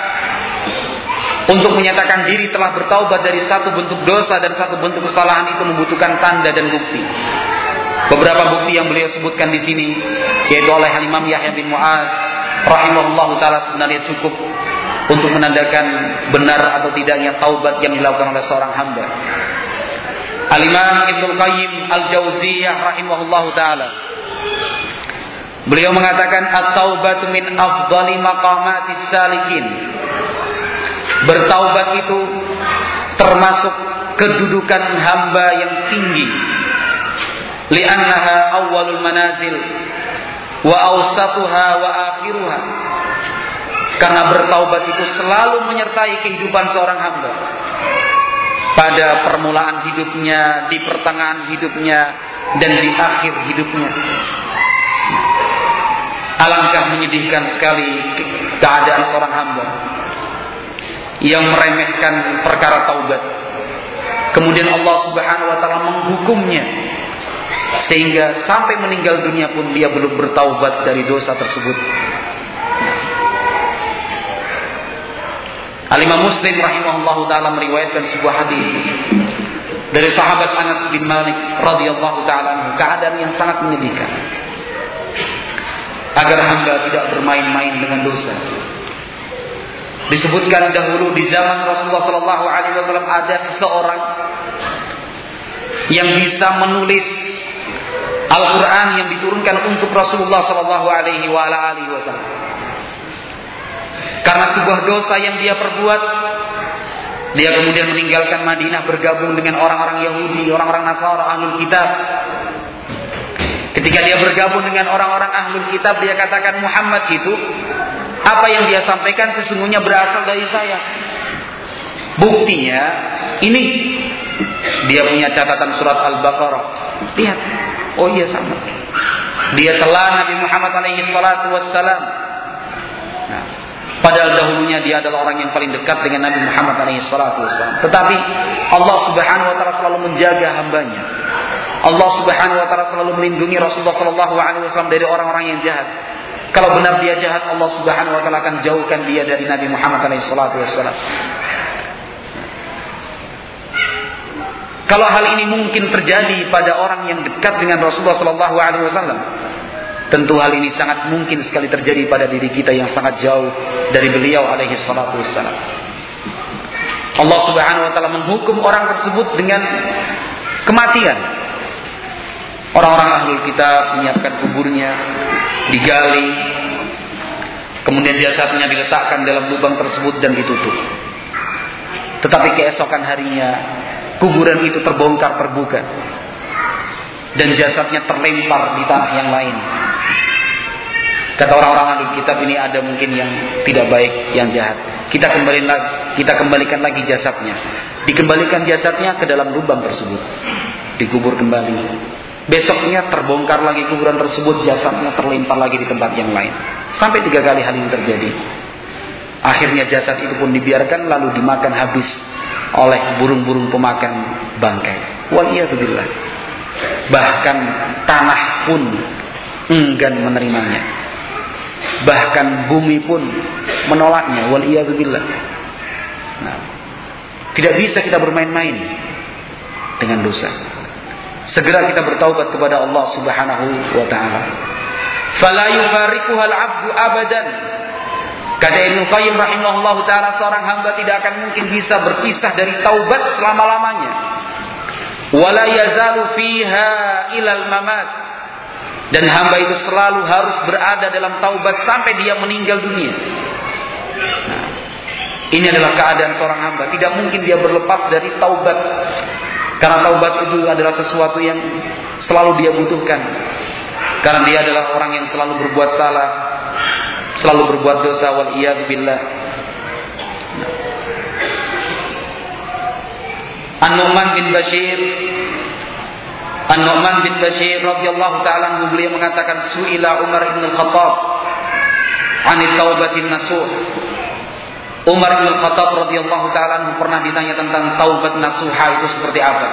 untuk menyatakan diri telah bertaubat dari satu bentuk dosa dan satu bentuk kesalahan itu membutuhkan tanda dan bukti. Beberapa bukti yang beliau sebutkan di sini, yaitu oleh Imam Yahya bin Mu'adz rahimahullahu taala, sebenarnya cukup untuk menandakan benar atau tidaknya taubat yang dilakukan oleh seorang hamba. Al-Imam Ibnul Qayyim Al-Jauziyah rahimahullahu taala, beliau mengatakan at-taubatu min afdali maqamatis salikin. Bertaubat itu termasuk kedudukan hamba yang tinggi. Li'annaha awwalul manazil wa awsatuha wa akhiruha. Karena bertaubat itu selalu menyertai kehidupan seorang hamba. Pada permulaan hidupnya, di pertengahan hidupnya, dan di akhir hidupnya. Alangkah menyedihkan sekali keadaan seorang hamba yang meremehkan perkara taubat. Kemudian Allah Subhanahu wa taala menghukumnya sehingga sampai meninggal dunia pun dia belum bertaubat dari dosa tersebut. Al-Imam Muslim rahimahullahu taala meriwayatkan sebuah hadis dari sahabat Anas bin Malik radhiyallahu taala anhu, keadaan yang sangat menyedihkan. Agar hamba tidak bermain-main dengan dosa. Disebutkan dahulu di zaman Rasulullah sallallahu alaihi wasallam ada seseorang yang bisa menulis Al-Qur'an yang diturunkan untuk Rasulullah sallallahu alaihi wasallam. Karena sebuah dosa yang dia perbuat, dia kemudian meninggalkan Madinah, bergabung dengan orang-orang Yahudi, orang-orang Nasara, Ahlul Kitab. Ketika dia bergabung dengan orang-orang Ahlul Kitab, dia katakan Muhammad itu, apa yang dia sampaikan sesungguhnya berasal dari saya. Buktinya ini, dia punya catatan surat Al-Baqarah. Lihat, oh iya sama. Dia telah Nabi Muhammad alaihi salatu wassalam. Nah, padahal dahulunya dia adalah orang yang paling dekat dengan Nabi Muhammad alaihi salatu wassalam. Tetapi Allah Subhanahu wa taala selalu menjaga hambanya. Allah Subhanahu wa taala selalu melindungi Rasulullah sallallahu alaihi wasallam dari orang-orang yang jahat. Kalau benar dia jahat, Allah Subhanahu wa taala akan jauhkan dia dari Nabi Muhammad alaihi salatu wassalam. Kalau hal ini mungkin terjadi pada orang yang dekat dengan Rasulullah sallallahu alaihi wasallam, tentu hal ini sangat mungkin sekali terjadi pada diri kita yang sangat jauh dari beliau alaihi salatu wassalam. Allah Subhanahu wa taala menghukum orang tersebut dengan kematian. Orang-orang Ahlul Kitab menyiapkan kuburnya, digali, kemudian jasadnya diletakkan dalam lubang tersebut dan ditutup. Tetapi keesokan harinya kuburan itu terbongkar terbuka dan jasadnya terlempar di tanah yang lain. Kata orang-orang Ahlul Kitab, ini ada mungkin yang tidak baik, yang jahat. Kita kembalikan lagi jasadnya. Dikembalikan jasadnya ke dalam lubang tersebut, dikubur kembali. Besoknya terbongkar lagi kuburan tersebut, jasadnya terlempar lagi di tempat yang lain. Sampai 3 kali hal ini terjadi. Akhirnya jasad itu pun dibiarkan lalu dimakan habis oleh burung-burung pemakan bangkai. Waliyadzubillah. Bahkan tanah pun enggan menerimanya. Bahkan bumi pun menolaknya. Waliyadzubillah. Nah, tidak bisa kita bermain-main dengan dosa. Segera kita bertaubat kepada Allah Subhanahu wa taala. Fala yufariquhal 'abdu abadan. Kata Ibnu Qayyim rahimahullahu taala, seorang hamba tidak akan mungkin bisa berpisah dari taubat selama-lamanya. Wala yazalu fiha ilal mamat. Dan hamba itu selalu harus berada dalam taubat sampai dia meninggal dunia. Nah, ini adalah keadaan seorang hamba. Tidak mungkin dia berlepas dari taubat. Karena taubat itu adalah sesuatu yang selalu dia butuhkan. Karena dia adalah orang yang selalu berbuat salah, selalu berbuat dosa. Waliyadzubillah. An-Nu'man bin Bashir radhiyallahu ta'ala beliau mengatakan, su'ila Umar ibn al-Khattab 'anil taubatin nasuh. Umar bin Al-Khattab radhiyallahu ta'ala pernah ditanya tentang taubat nasuha itu seperti apa.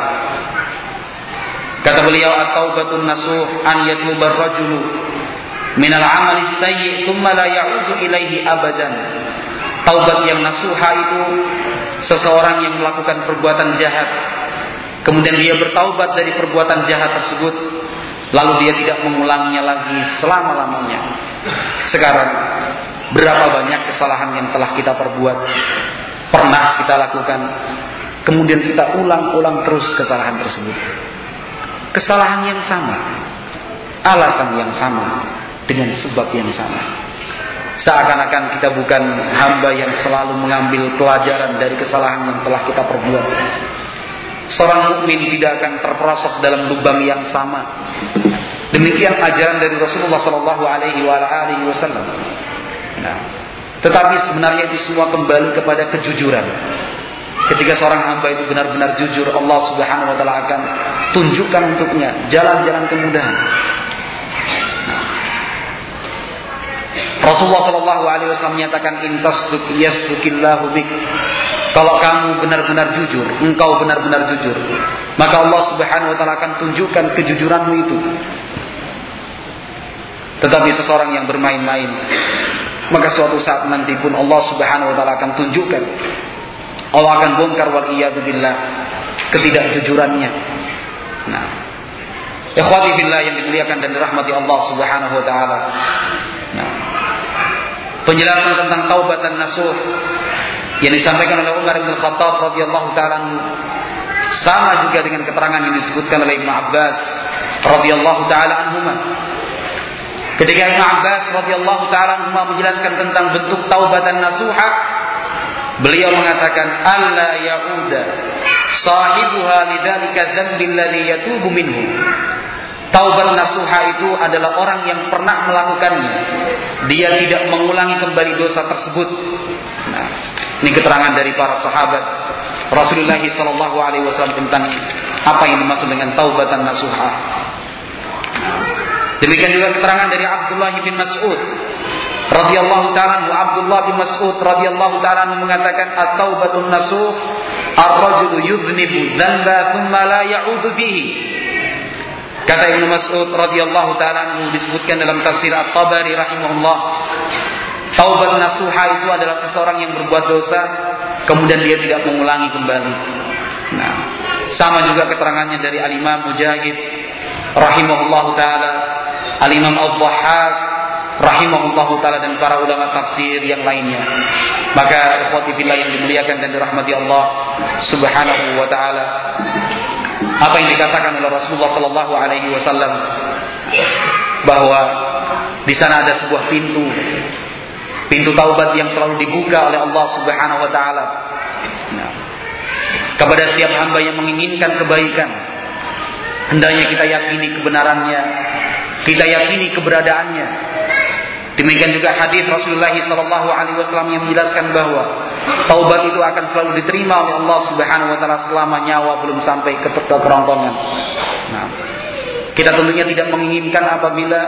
Kata beliau, at-taubatun nasuh an yatuba ar-rajulu min al-'amali sayyi thumma la ya'udu ilaihi abadan. Taubat yang nasuha itu seseorang yang melakukan perbuatan jahat, kemudian dia bertaubat dari perbuatan jahat tersebut, lalu dia tidak mengulanginya lagi selama-lamanya. Sekarang, berapa banyak kesalahan yang telah kita perbuat, pernah kita lakukan, kemudian kita ulang-ulang terus kesalahan tersebut. Kesalahan yang sama, alasan yang sama, dengan sebab yang sama. Seakan-akan kita bukan hamba yang selalu mengambil pelajaran dari kesalahan yang telah kita perbuat. Seorang mukmin tidak akan terperosok dalam lubang yang sama. Demikian ajaran dari Rasulullah sallallahu alaihi wasallam. Nah, tetapi sebenarnya itu semua kembali kepada kejujuran. Ketika seorang hamba itu benar-benar jujur, Allah Subhanahu wa taala akan tunjukkan untuknya jalan-jalan kemudahan. Rasulullah sallallahu alaihi wasallam menyatakan, intasduk yasdukillahu bik. Kalau kamu benar-benar jujur, engkau benar-benar jujur, maka Allah Subhanahu wa taala akan tunjukkan kejujuranmu itu. Tetapi seseorang yang bermain-main, maka suatu saat nanti pun Allah Subhanahu wa taala akan tunjukkan. Allah akan bongkar waliyadzubillah ketidakjujurannya. Nah, ikhwati fillah yang dimuliakan dan dirahmati Allah Subhanahu wa taala. Nah, penjelasan tentang taubat dan nasuh yang disampaikan oleh Umar bin Khattab radhiyallahu taala sama juga dengan keterangan yang disebutkan oleh Ibnu Abbas radhiyallahu taala anhuma. Ketika Ibnu Abbas radhiyallahu taala anhuma menjelaskan tentang bentuk taubat dan nasuha, beliau mengatakan, alla ya'uda sahibuha lidzalika dzambil ladzi yatubu minhu. Taubat nasuha itu adalah orang yang pernah melakukannya, dia tidak mengulangi kembali dosa tersebut. Nah, ini keterangan dari para sahabat Rasulullah sallallahu alaihi wasallam tentang apa yang dimaksud dengan taubatan nasuha. Demikian juga keterangan dari Abdullah bin Mas'ud radhiyallahu ta'ala anhu. Abdullah bin Mas'ud radhiyallahu ta'ala anhu mengatakan, at-taubatun nasuh ar-rajulu yudhnibu dzanba thumma la ya'udu fihi. Kata Ibnu Mas'ud radhiyallahu ta'ala anhu, disebutkan dalam tafsir At-Tabari rahimahullah, taubat nasuha itu adalah seseorang yang berbuat dosa kemudian dia tidak mengulangi kembali. Nah, sama juga keterangannya dari Al-Imam Mujahid rahimahullahu ta'ala, Al-Imam Al-Dhahhak rahimahullahu ta'ala, dan para ulama tafsir yang lainnya. Maka ikhwati fillah yang dimuliakan dan dirahmati Allah Subhanahu wa ta'ala, apa yang dikatakan oleh Rasulullah sallallahu alaihi wasallam bahwa di sana ada sebuah pintu taubat yang selalu dibuka oleh Allah Subhanahu wa taala. Nah, kepada setiap hamba yang menginginkan kebaikan, hendaknya kita yakini kebenarannya, kita yakini keberadaannya. Demikian juga hadis Rasulullah sallallahu alaihi wasallam yang menjelaskan bahwa taubat itu akan selalu diterima oleh Allah Subhanahu wa taala selama nyawa belum sampai ke kerongkongan. Nah, kita tentunya tidak menginginkan apabila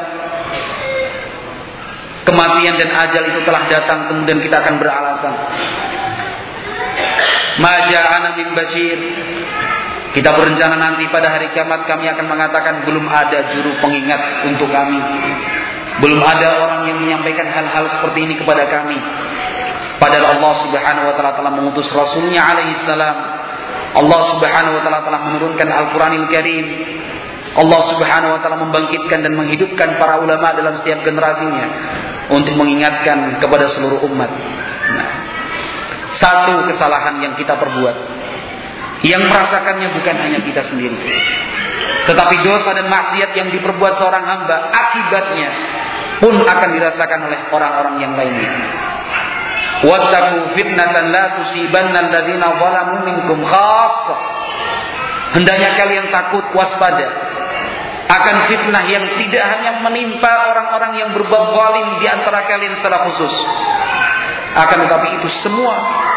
kematian dan ajal itu telah datang kemudian kita akan beralasan, ma ja'ana min bashir Kita berencana nanti pada hari kiamat kami akan mengatakan belum ada juru pengingat untuk kami. Belum ada orang yang menyampaikan hal-hal seperti ini kepada kami. Padahal Allah Subhanahu wa taala telah mengutus Rasulnya alaihi salam. Allah Subhanahu wa taala telah menurunkan Al-Qur'anil Karim. Allah Subhanahu wa taala membangkitkan dan menghidupkan para ulama dalam setiap generasinya untuk mengingatkan kepada seluruh umat. Nah, satu kesalahan yang kita perbuat, yang merasakannya bukan hanya kita sendiri, tetapi dosa dan maksiat yang diperbuat seorang hamba akibatnya pun akan dirasakan oleh orang-orang yang lainnya. Wattaqu fitnatan la tusibanna alladziina zalamu minkum khassah. Hendaknya kalian takut, waspada akan fitnah yang tidak hanya menimpa orang-orang yang berbuat zalim di antara kalian secara khusus, akan tetapi itu semua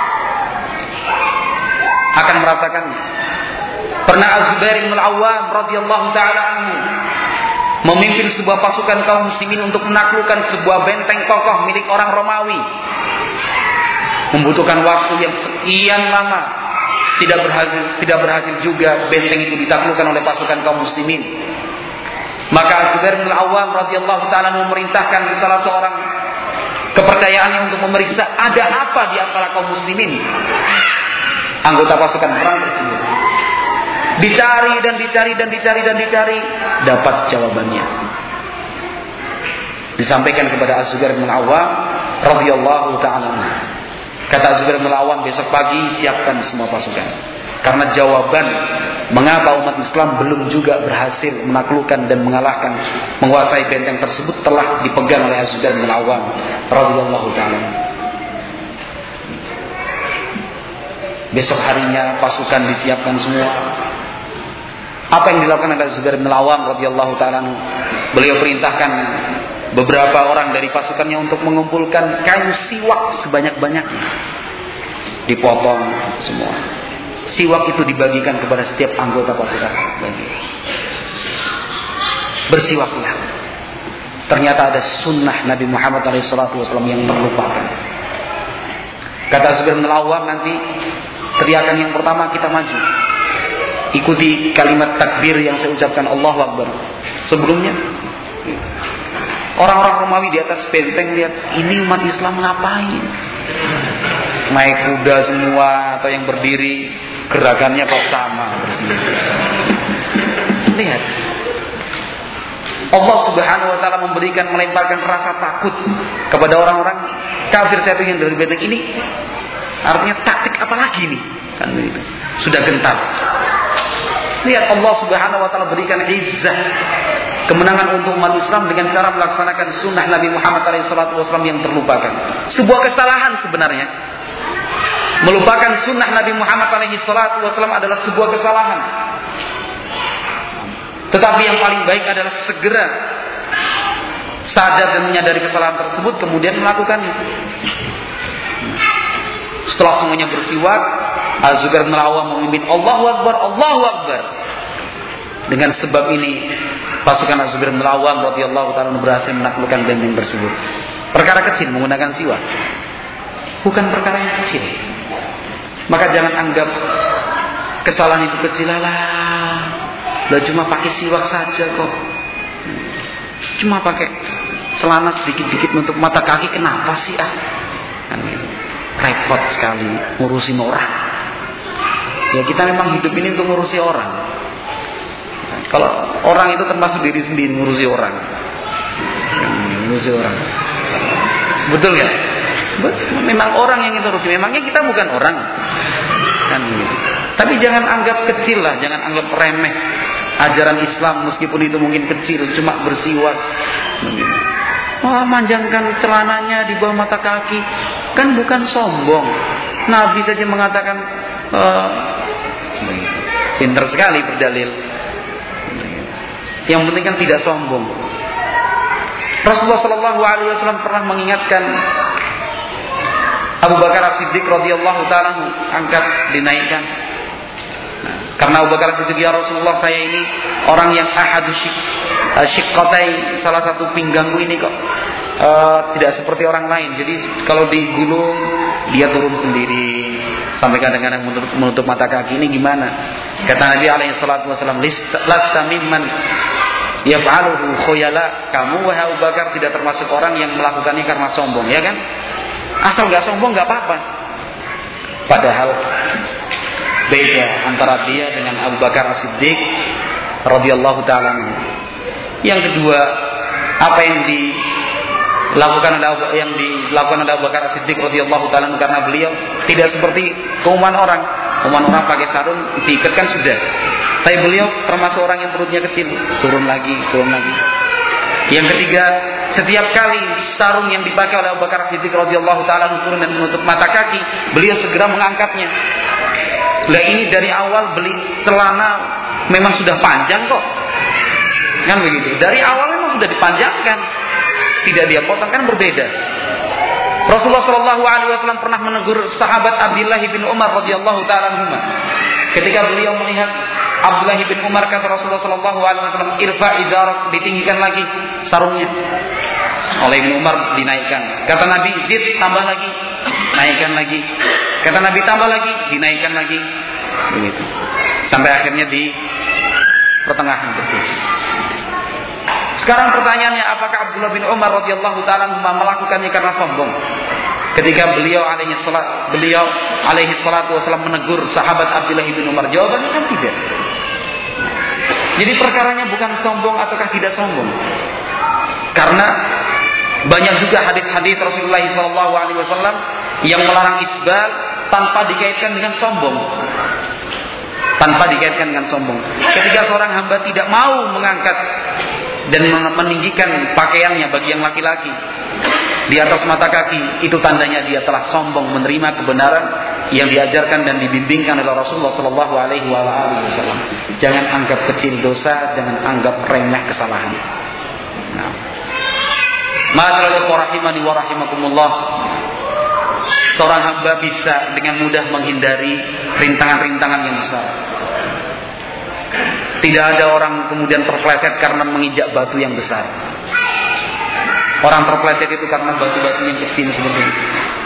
akan merasakannya. Pernah Az-Zubair bin Al-Awwam radhiyallahu taala anhu memimpin sebuah pasukan kaum muslimin untuk menaklukkan sebuah benteng kokoh milik orang Romawi. Membutuhkan waktu yang sekian lama, tidak berhasil juga benteng itu ditaklukkan oleh pasukan kaum muslimin. Maka Az-Zubair bin Al-Awwam radhiyallahu taala memerintahkan salah seorang kepercayaannya untuk memeriksa ada apa di antara kaum muslimin, anggota pasukan perang tersebut. Dicari, dapat jawabannya. Disampaikan kepada Az-Zubair bin Al-Awwam radhiyallahu taala. Kata Az-Zubair bin Al-Awwam, besok pagi siapkan semua pasukan. Karena jawaban mengapa umat Islam belum juga berhasil menaklukkan dan menguasai benteng tersebut telah dipegang oleh Az-Zubair bin Al-Awwam radhiyallahu taala. Besok harinya pasukan disiapkan semua. Apa yang dilakukan oleh Az-Zubair bin Al-Awwam radhiyallahu taala? Beliau perintahkan beberapa orang dari pasukannya untuk mengumpulkan kayu siwak sebanyak-banyaknya. Dipotong semua. Siwak itu dibagikan kepada setiap anggota pasukan. Bersiwaklah. Ternyata ada sunnah Nabi Muhammad SAW yang terlupakan. Kata Az-Zubair bin Al-Awwam, nanti teriakan yang pertama kita maju. Ikuti kalimat takbir yang saya ucapkan, Allahu Akbar. Sebelumnya orang-orang Romawi di atas benteng lihat ini umat Islam ngapain? Naik kuda semua atau yang berdiri, gerakannya kok sama bersih. Lihat, Allah Subhanahu wa taala melemparkan rasa takut kepada orang-orang kafir saya ingin dari benteng ini. Artinya taktik apa lagi nih? Kan begitu. Sudah gentar. Lihat, Allah Subhanahu wa taala berikan izzah, kemenangan untuk umat Islam dengan cara melaksanakan sunnah Nabi Muhammad SAW yang terlupakan. Sebuah kesalahan sebenarnya. Melupakan sunnah Nabi Muhammad SAW adalah sebuah kesalahan. Tetapi yang paling baik adalah segera sadar dan menyadari kesalahan tersebut, kemudian melakukannya. Setelah semuanya bersiwak, Az-Zubair bin Al-Awwam memimpin Allahu Akbar, Allahu Akbar. Dengan sebab ini pasukan Az-Zubair bin Al-Awwam radhiyallahu taala berhasil menaklukkan benteng tersebut. Perkara kecil menggunakan siwak, bukan perkara yang kecil. Maka jangan anggap kesalahan itu kecil. Lah cuma pakai siwak saja kok. Cuma pakai celana sedikit-dikit untuk mata kaki, kenapa sih kan gitu. Repot sekali ngurusin orang. Ya kita memang hidup ini untuk ngurusi orang. Kalau orang itu termasuk diri sendiri, ngurusi orang. Ngurusi orang. Betul ya? Memang orang yang kita urusi. Memangnya kita bukan orang. Kan gitu. Tapi jangan anggap kecil lah, jangan anggap remeh ajaran Islam meskipun itu mungkin kecil, cuma bersiwak. Manjangkan celananya di bawah mata kaki, kan bukan sombong. Nabi saja mengatakan pintar sekali berdalil. Yang penting kan tidak sombong. Rasulullah SAW pernah mengingatkan Abu Bakar As-Siddiq radhiyallahu taala angkat dinaikkan. Karena Abu Bakar As-Siddiq, ya Rasulullah, saya ini orang yang ahadu syiqqatai, salah satu pinggangku ini kok tidak seperti orang lain. Jadi kalau digulung dia turun sendiri sampai kadang-kadang menutup mata kaki. Ini gimana? Kata Nabi alaihi salatu wasallam, lasta mimman yaf'aluhu khuyala. Kamu wahai Abu Bakar tidak termasuk orang yang melakukannya karena sombong, ya kan? Asal enggak sombong enggak apa-apa. Padahal beda antara dia dengan Abu Bakar As-Siddiq radhiyallahu taala. Yang kedua, apa yang dilakukan oleh Abu Bakar As-Siddiq radhiyallahu taala karena beliau tidak seperti keumuman orang. Keumuman orang pakai sarung diikatkan sudah. Tapi beliau termasuk orang yang perutnya kecil, turun lagi. Yang ketiga, setiap kali sarung yang dipakai oleh Abu Bakar As-Siddiq radhiyallahu taala turun dan menutup mata kaki, beliau segera mengangkatnya. Lah ini dari awal beli celana memang sudah panjang kok. Kan begitu. Dari awal memang sudah dipanjangkan. Tidak dia potong, kan berbeda. Rasulullah sallallahu alaihi wasallam pernah menegur sahabat Abdullah bin Umar radhiyallahu taala anhuma. Ketika beliau melihat Abdullah bin Umar, kata Rasulullah sallallahu alaihi wasallam, "Irfa izarak," ditinggikan lagi sarungnya. Oleh Ibnu Umar dinaikkan. Kata Nabi, "Zid," tambah lagi, naikkan lagi. Kata Nabi, tambah lagi, dinaikkan lagi. Begitu. Sampai akhirnya di pertengahan betis. Sekarang pertanyaannya, apakah Abdullah bin Umar radhiyallahu taala melakukannya karena sombong? Ketika beliau alaihi salatu wasallam menegur sahabat Abdullah bin Umar, jawabannya kan tidak. Jadi perkaranya bukan sombong ataukah tidak sombong. Karena banyak juga hadis-hadis Rasulullah sallallahu alaihi wasallam yang melarang isbal tanpa dikaitkan dengan sombong. Ketika seorang hamba tidak mau mengangkat dan meninggikan pakaiannya bagi yang laki-laki di atas mata kaki, itu tandanya dia telah sombong menerima kebenaran yang diajarkan dan dibimbingkan oleh Rasulullah sallallahu alaihi wasallam. Jangan anggap kecil dosa, jangan anggap remeh kesalahan. Nah, Masyaallah rahimani wa rahimakumullah. Seorang hamba bisa dengan mudah menghindari rintangan-rintangan yang besar. Tidak ada orang kemudian terpleset karena menginjak batu yang besar. Orang terpleset itu karena batu-batu yang kecil seperti itu.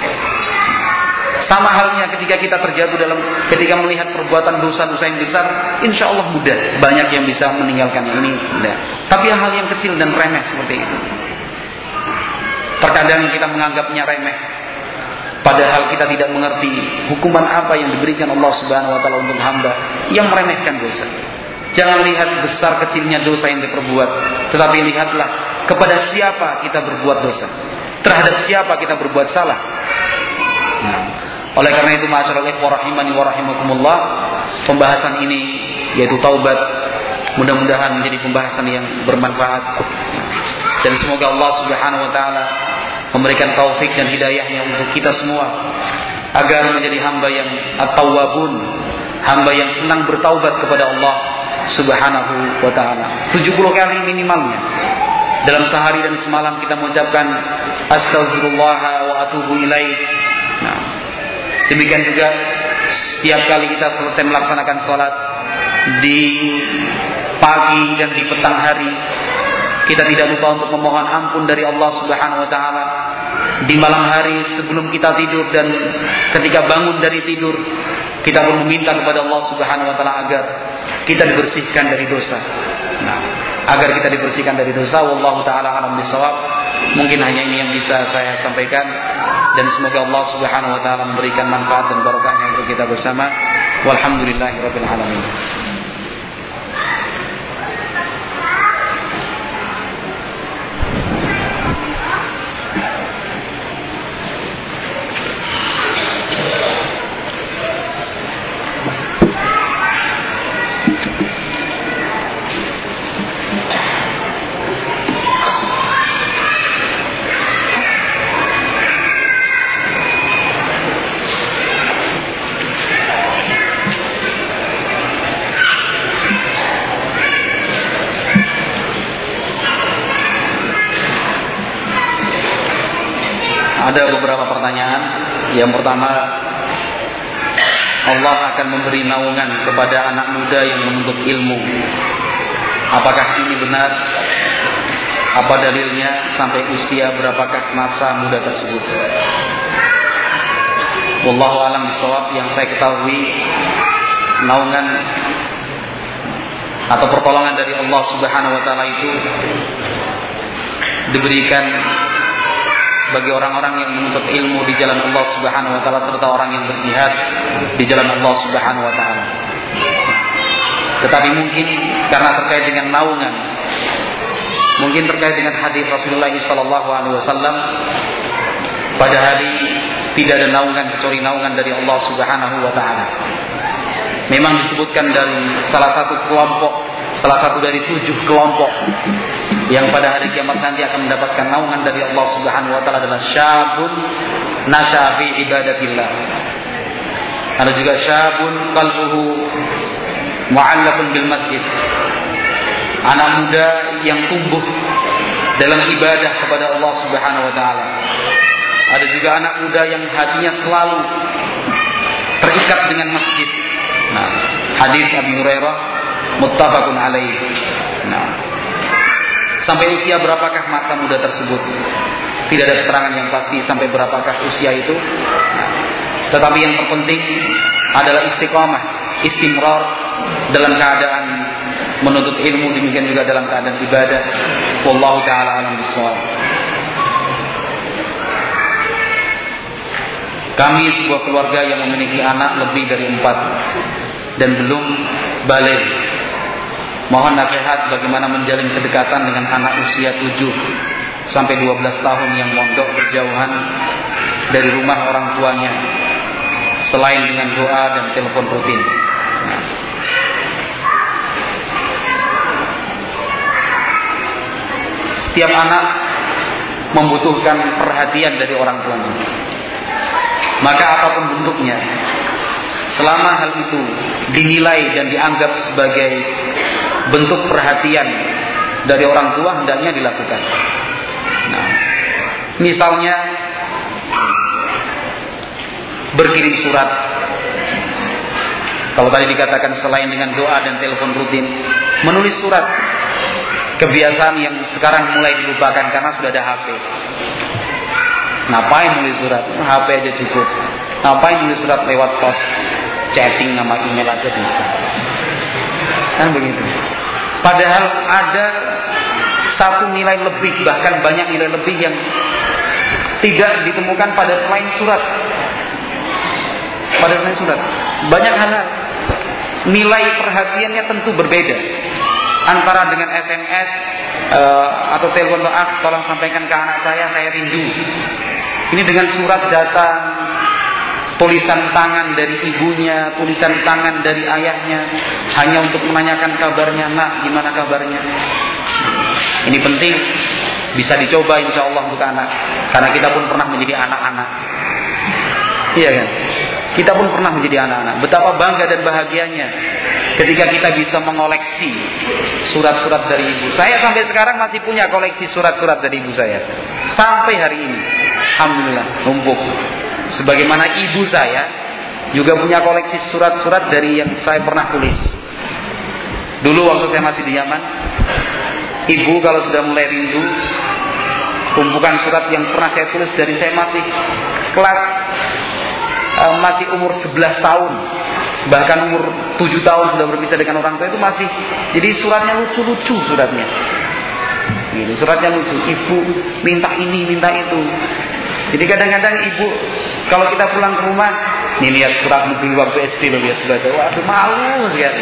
Sama halnya ketika kita terjatuh ketika melihat perbuatan dosa-dosa yang besar, insya Allah mudah, banyak yang bisa meninggalkannya. Ini mudah. Tapi hal yang kecil dan remeh seperti itu, terkadang kita menganggapnya remeh, padahal kita tidak mengerti hukuman apa yang diberikan Allah Subhanahu wa taala untuk hamba yang meremehkan dosa. Jangan lihat besar kecilnya dosa yang diperbuat, tetapi lihatlah kepada siapa kita berbuat dosa, terhadap siapa kita berbuat salah. Nah, oleh karena itu, ma'asyiral ikhwah rahimani wa rahimakumullah, pembahasan ini yaitu taubat mudah-mudahan menjadi pembahasan yang bermanfaat, dan semoga Allah Subhanahu wa taala memberikan taufik dan hidayahnya untuk kita semua agar menjadi hamba yang at-tawwabun, hamba yang senang bertaubat kepada Allah Subhanahu wa ta'ala. 70 kali minimalnya dalam sehari dan semalam kita mengucapkan astaghfirullah wa atubu ilaih. Nah, demikian juga setiap kali kita selesai melaksanakan sholat di pagi dan di petang hari, kita tidak lupa untuk memohon ampun dari Allah Subhanahu wa ta'ala. Di malam hari sebelum kita tidur dan ketika bangun dari tidur, kita pun meminta kepada Allah Subhanahu wa ta'ala agar kita dibersihkan dari dosa. Nah, agar kita dibersihkan dari dosa. Wallahu ta'ala alam bisawab. Mungkin hanya ini yang bisa saya sampaikan, dan semoga Allah Subhanahu wa ta'ala memberikan manfaat dan barokahnya untuk kita bersama. Walhamdulillahirabbil alamin. Ada beberapa pertanyaan. Yang pertama, Allah akan memberi naungan kepada anak muda yang menuntut ilmu. Apakah ini benar? Apa dalilnya sampai usia berapakah masa muda tersebut? Wallahu a'lam bishawab. Yang saya ketahui, naungan atau pertolongan dari Allah Subhanahu wa taala itu diberikan bagi orang-orang yang menuntut ilmu di jalan Allah Subhanahu wa taala serta orang yang berjihad di jalan Allah Subhanahu wa taala. Tetapi mungkin karena terkait dengan naungan, mungkin terkait dengan hadis Rasulullah sallallahu alaihi wasallam, pada hari tidak ada naungan kecuali naungan dari Allah Subhanahu wa taala. Memang disebutkan dari salah satu dari 7 kelompok yang pada hari kiamat nanti akan mendapatkan naungan dari Allah Subhanahu wa taala adalah syabun nasya'a fi ibadatillah. Ada juga syabun qalbuhu mu'allaqun bil masjid. Anak muda yang tumbuh dalam ibadah kepada Allah Subhanahu wa taala. Ada juga anak muda yang hatinya selalu terikat dengan masjid. Nah, hadis Abi Hurairah muttafaqun alaih. Nah, sampai usia berapakah masa muda tersebut? Tidak ada keterangan yang pasti sampai berapakah usia itu. Nah, tetapi yang terpenting adalah istiqamah, istimrar dalam keadaan menuntut ilmu, demikian juga dalam keadaan ibadah. Wallahu taala alam bishawab. Kami sebuah keluarga yang memiliki anak lebih dari 4 dan belum baligh. Mohon nasihat bagaimana menjalin kedekatan dengan anak usia 7 sampai 12 tahun yang mondok berjauhan dari rumah orang tuanya, selain dengan doa dan telepon rutin. Nah, setiap anak membutuhkan perhatian dari orang tuanya. Maka apapun bentuknya, selama hal itu dinilai dan dianggap sebagai bentuk perhatian dari orang tua, hendaknya dilakukan. Nah, misalnya berkirim surat. Kalau tadi dikatakan selain dengan doa dan telepon rutin, menulis surat. Kebiasaan yang sekarang mulai dilupakan karena sudah ada HP. Ngapain nulis surat? HP aja cukup. Ngapain nulis surat lewat pos, chatting nama email aja bisa. Kan begitu. Padahal ada satu nilai lebih, bahkan banyak nilai lebih yang tidak ditemukan pada selain surat. Pada selain surat, banyak hal. Nilai perhatiannya tentu berbeda antara dengan SMS atau telepon, maaf tolong sampaikan ke anak saya rindu. Ini dengan surat datang, tulisan tangan dari ibunya, tulisan tangan dari ayahnya, hanya untuk menanyakan kabarnya, nak gimana kabarnya. Ini penting, bisa dicoba insya Allah untuk anak, karena kita pun pernah menjadi anak-anak. Iya kan? Kita pun pernah menjadi anak-anak. Betapa bangga dan bahagianya ketika kita bisa mengoleksi surat-surat dari ibu. Saya sampai sekarang masih punya koleksi surat-surat dari ibu saya. Sampai hari ini, alhamdulillah, numpuk. Sebagaimana ibu saya juga punya koleksi surat-surat dari yang saya pernah tulis. Dulu waktu saya masih di Yaman, ibu kalau sudah mulai rindu, tumpukan surat yang pernah saya tulis dari saya masih kelas masih umur 11 tahun, bahkan umur 7 tahun sudah berpisah dengan orang tua, itu masih, jadi suratnya lucu-lucu suratnya. Gitu, suratnya lucu, ibu minta ini, minta itu. Jadi kadang-kadang ibu kalau kita pulang ke rumah, nih lihat surat mobil waktu SD loh, lihat surat, waduh malu sekali.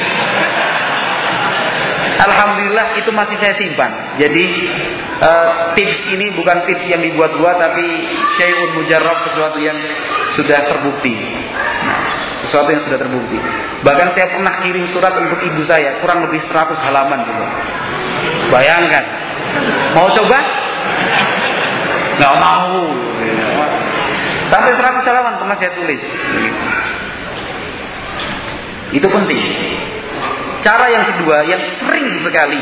Alhamdulillah itu masih saya simpan. Jadi tips ini bukan tips yang dibuat-buat, tapi syai'un mujarrab, sesuatu yang sudah terbukti. Nah, sesuatu yang sudah terbukti. Bahkan saya pernah kirim surat untuk ibu saya, kurang lebih 100 halaman juga. Bayangkan. Mau coba? Nggak mau. Sampai 100 halaman pernah saya tulis. Itu penting. Cara yang kedua yang sering sekali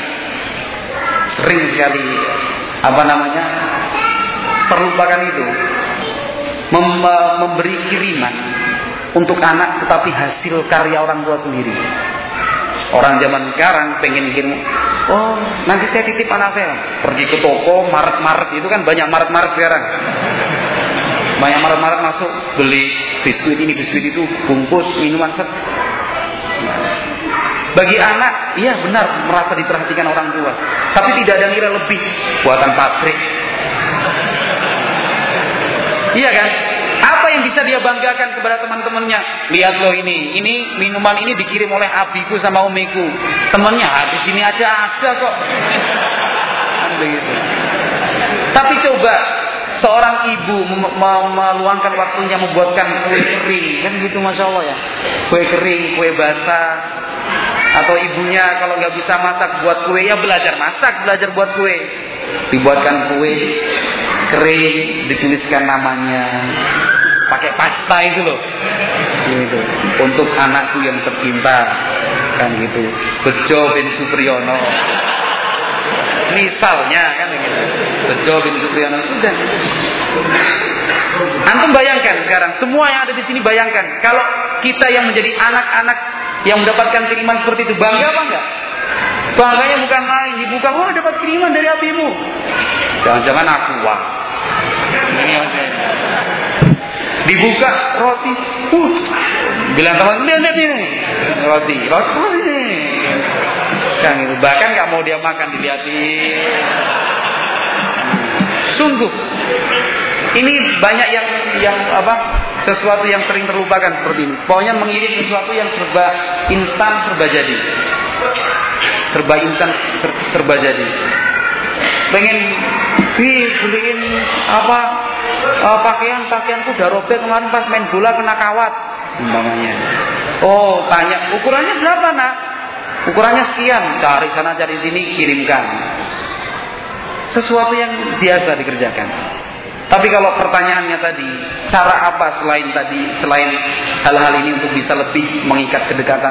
terlupakan itu, memberi kiriman untuk anak tetapi hasil karya orang tua sendiri. Orang zaman sekarang pengen kirim, oh nanti saya titip anak saya, pergi ke toko, Maret itu kan banyak Maret sekarang, banyak Maret masuk, beli biskuit ini biskuit itu, bungkus minuman set. Bagi anak, iya benar merasa diperhatikan orang tua, tapi tidak ada nilai lebih buatan pabrik. Iya kan? Apa yang bisa dia banggakan kepada teman-temannya? Lihat loh ini minuman ini dikirim oleh abiku sama umiku. Temannya di sini aja ada kok. Kan begitu. Tapi coba seorang ibu meluangkan waktunya membuatkan kue kering, kan gitu, masya Allah ya. Kue kering, kue basah. Atau ibunya kalau nggak bisa masak buat kue, ya belajar masak, belajar buat kue. Dibuatkan kue kering, dituliskan namanya, pakai pasta itu loh, gitu. Untuk anakku yang tercinta, kan gitu. Bejo bin Supriyono, misalnya kan gitu. Bejo bin Supriyono sudah. Antum bayangkan sekarang, semua yang ada di sini bayangkan, kalau kita yang menjadi anak-anak yang mendapatkan kiriman seperti itu, bangga apa enggak? Bangganya bukan main, dibuka, wah dapat kiriman dari abimu. Jangan-jangan aku, wah. Dibuka roti, bilang teman, lihat ini, roti ini. Kan itu, bahkan nggak mau dia makan, dilihatin. Sungguh, ini banyak yang sesuatu yang sering terlupakan seperti ini. Pokoknya mengirim sesuatu yang serba instan, serba jadi. Serba instan, serba jadi. Pengen beliin pakaianku udah robek kemarin pas main bola kena kawat umpamanya. Oh, tanya ukurannya berapa nak? Ukurannya sekian. Cari sana cari sini, kirimkan. Sesuatu yang biasa dikerjakan. Tapi kalau pertanyaannya tadi, cara apa selain hal-hal ini untuk bisa lebih mengikat kedekatan?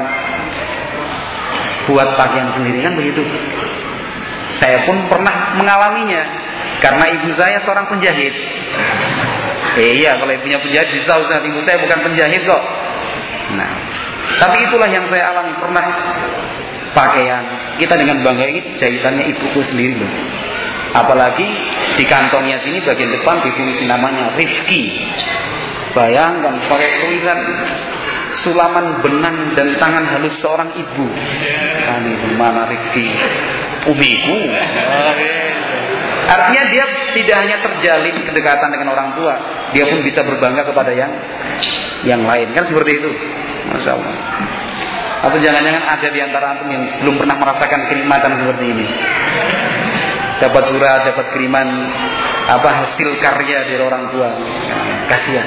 Buat pakaian sendiri, kan begitu. Saya pun pernah mengalaminya karena ibu saya seorang penjahit. Iya, kalau ibunya penjahit bisa, Ustaz. Ibu saya bukan penjahit kok. Nah, tapi itulah yang saya alami, pernah pakaian kita dengan bangga, ini jahitannya ibuku sendiri loh. Apalagi di kantongnya sini bagian depan ditulis namanya Rifki. Bayangkan pakai tulisan sulaman benang dan tangan halus seorang ibu. Kan itu mana Rifki? Umiku. Artinya dia tidak hanya terjalin kedekatan dengan orang tua, dia pun bisa berbangga kepada yang lain. Kan seperti itu. Masya Allah. Atau jangan-jangan ada di antara antum yang belum pernah merasakan kenikmatan seperti ini. Dapat surat, dapat kiriman hasil karya dari orang tua. Kasihan.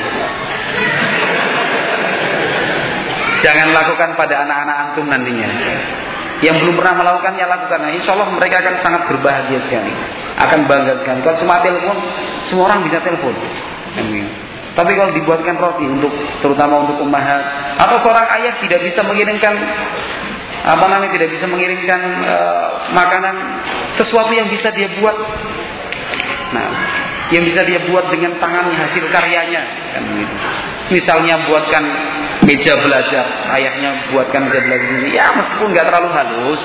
Jangan lakukan pada anak-anak antum nantinya. Yang belum pernah melakukannya lakukan. Nah, insya Allah mereka akan sangat berbahagia sekali, akan bangga sekali. Kalau cuma telepon, semua orang bisa telepon. Tapi kalau dibuatkan roti terutama untuk ummahat atau seorang ayah tidak bisa mengirimkan tidak bisa mengirimkan makanan, sesuatu yang bisa dia buat. Nah, yang bisa dia buat dengan tangannya, hasil karyanya, kan begitu. Misalnya buatkan meja belajar, ayahnya buatkan meja belajar ini. Ya meskipun nggak terlalu halus,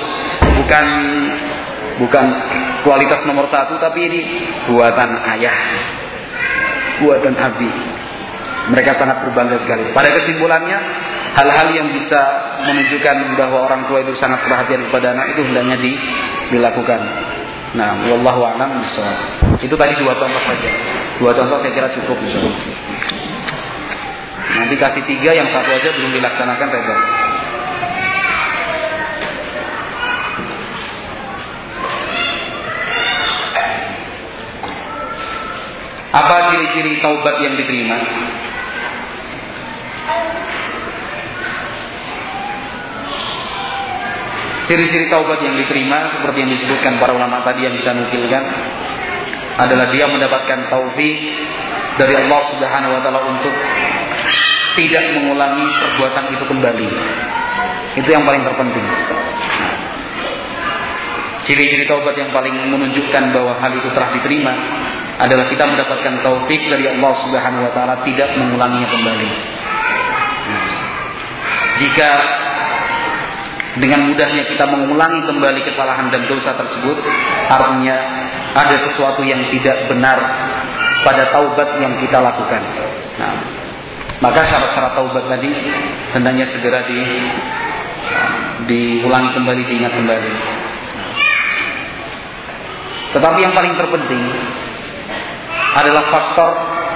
bukan kualitas nomor 1, tapi ini buatan ayah, buatan abi. Mereka sangat berbangga sekali. Pada kesimpulannya, hal-hal yang bisa menunjukkan bahwa orang tua itu sangat perhatian kepada anak itu hendaknya dilakukan. Nah, wallahu a'lam bishawab. Itu tadi 2 contoh saja. 2 contoh saya kira cukup insyaallah. Nanti kasih 3, yang 1 aja belum dilaksanakan reda. Apa ciri-ciri taubat yang diterima? Ciri-ciri taubat yang diterima seperti yang disebutkan para ulama tadi yang kita nukilkan adalah dia mendapatkan taufik dari Allah Subhanahu wa taala untuk tidak mengulangi perbuatan itu kembali. Itu yang paling terpenting. Ciri-ciri taubat yang paling menunjukkan bahwa hal itu telah diterima adalah kita mendapatkan taufik dari Allah Subhanahu wa taala tidak mengulanginya kembali. Jika dengan mudahnya kita mengulangi kembali kesalahan dan dosa tersebut, artinya ada sesuatu yang tidak benar pada taubat yang kita lakukan. Nah, maka syarat-syarat taubat tadi hendaknya segera diulangi kembali, diingat kembali. Tetapi yang paling terpenting adalah faktor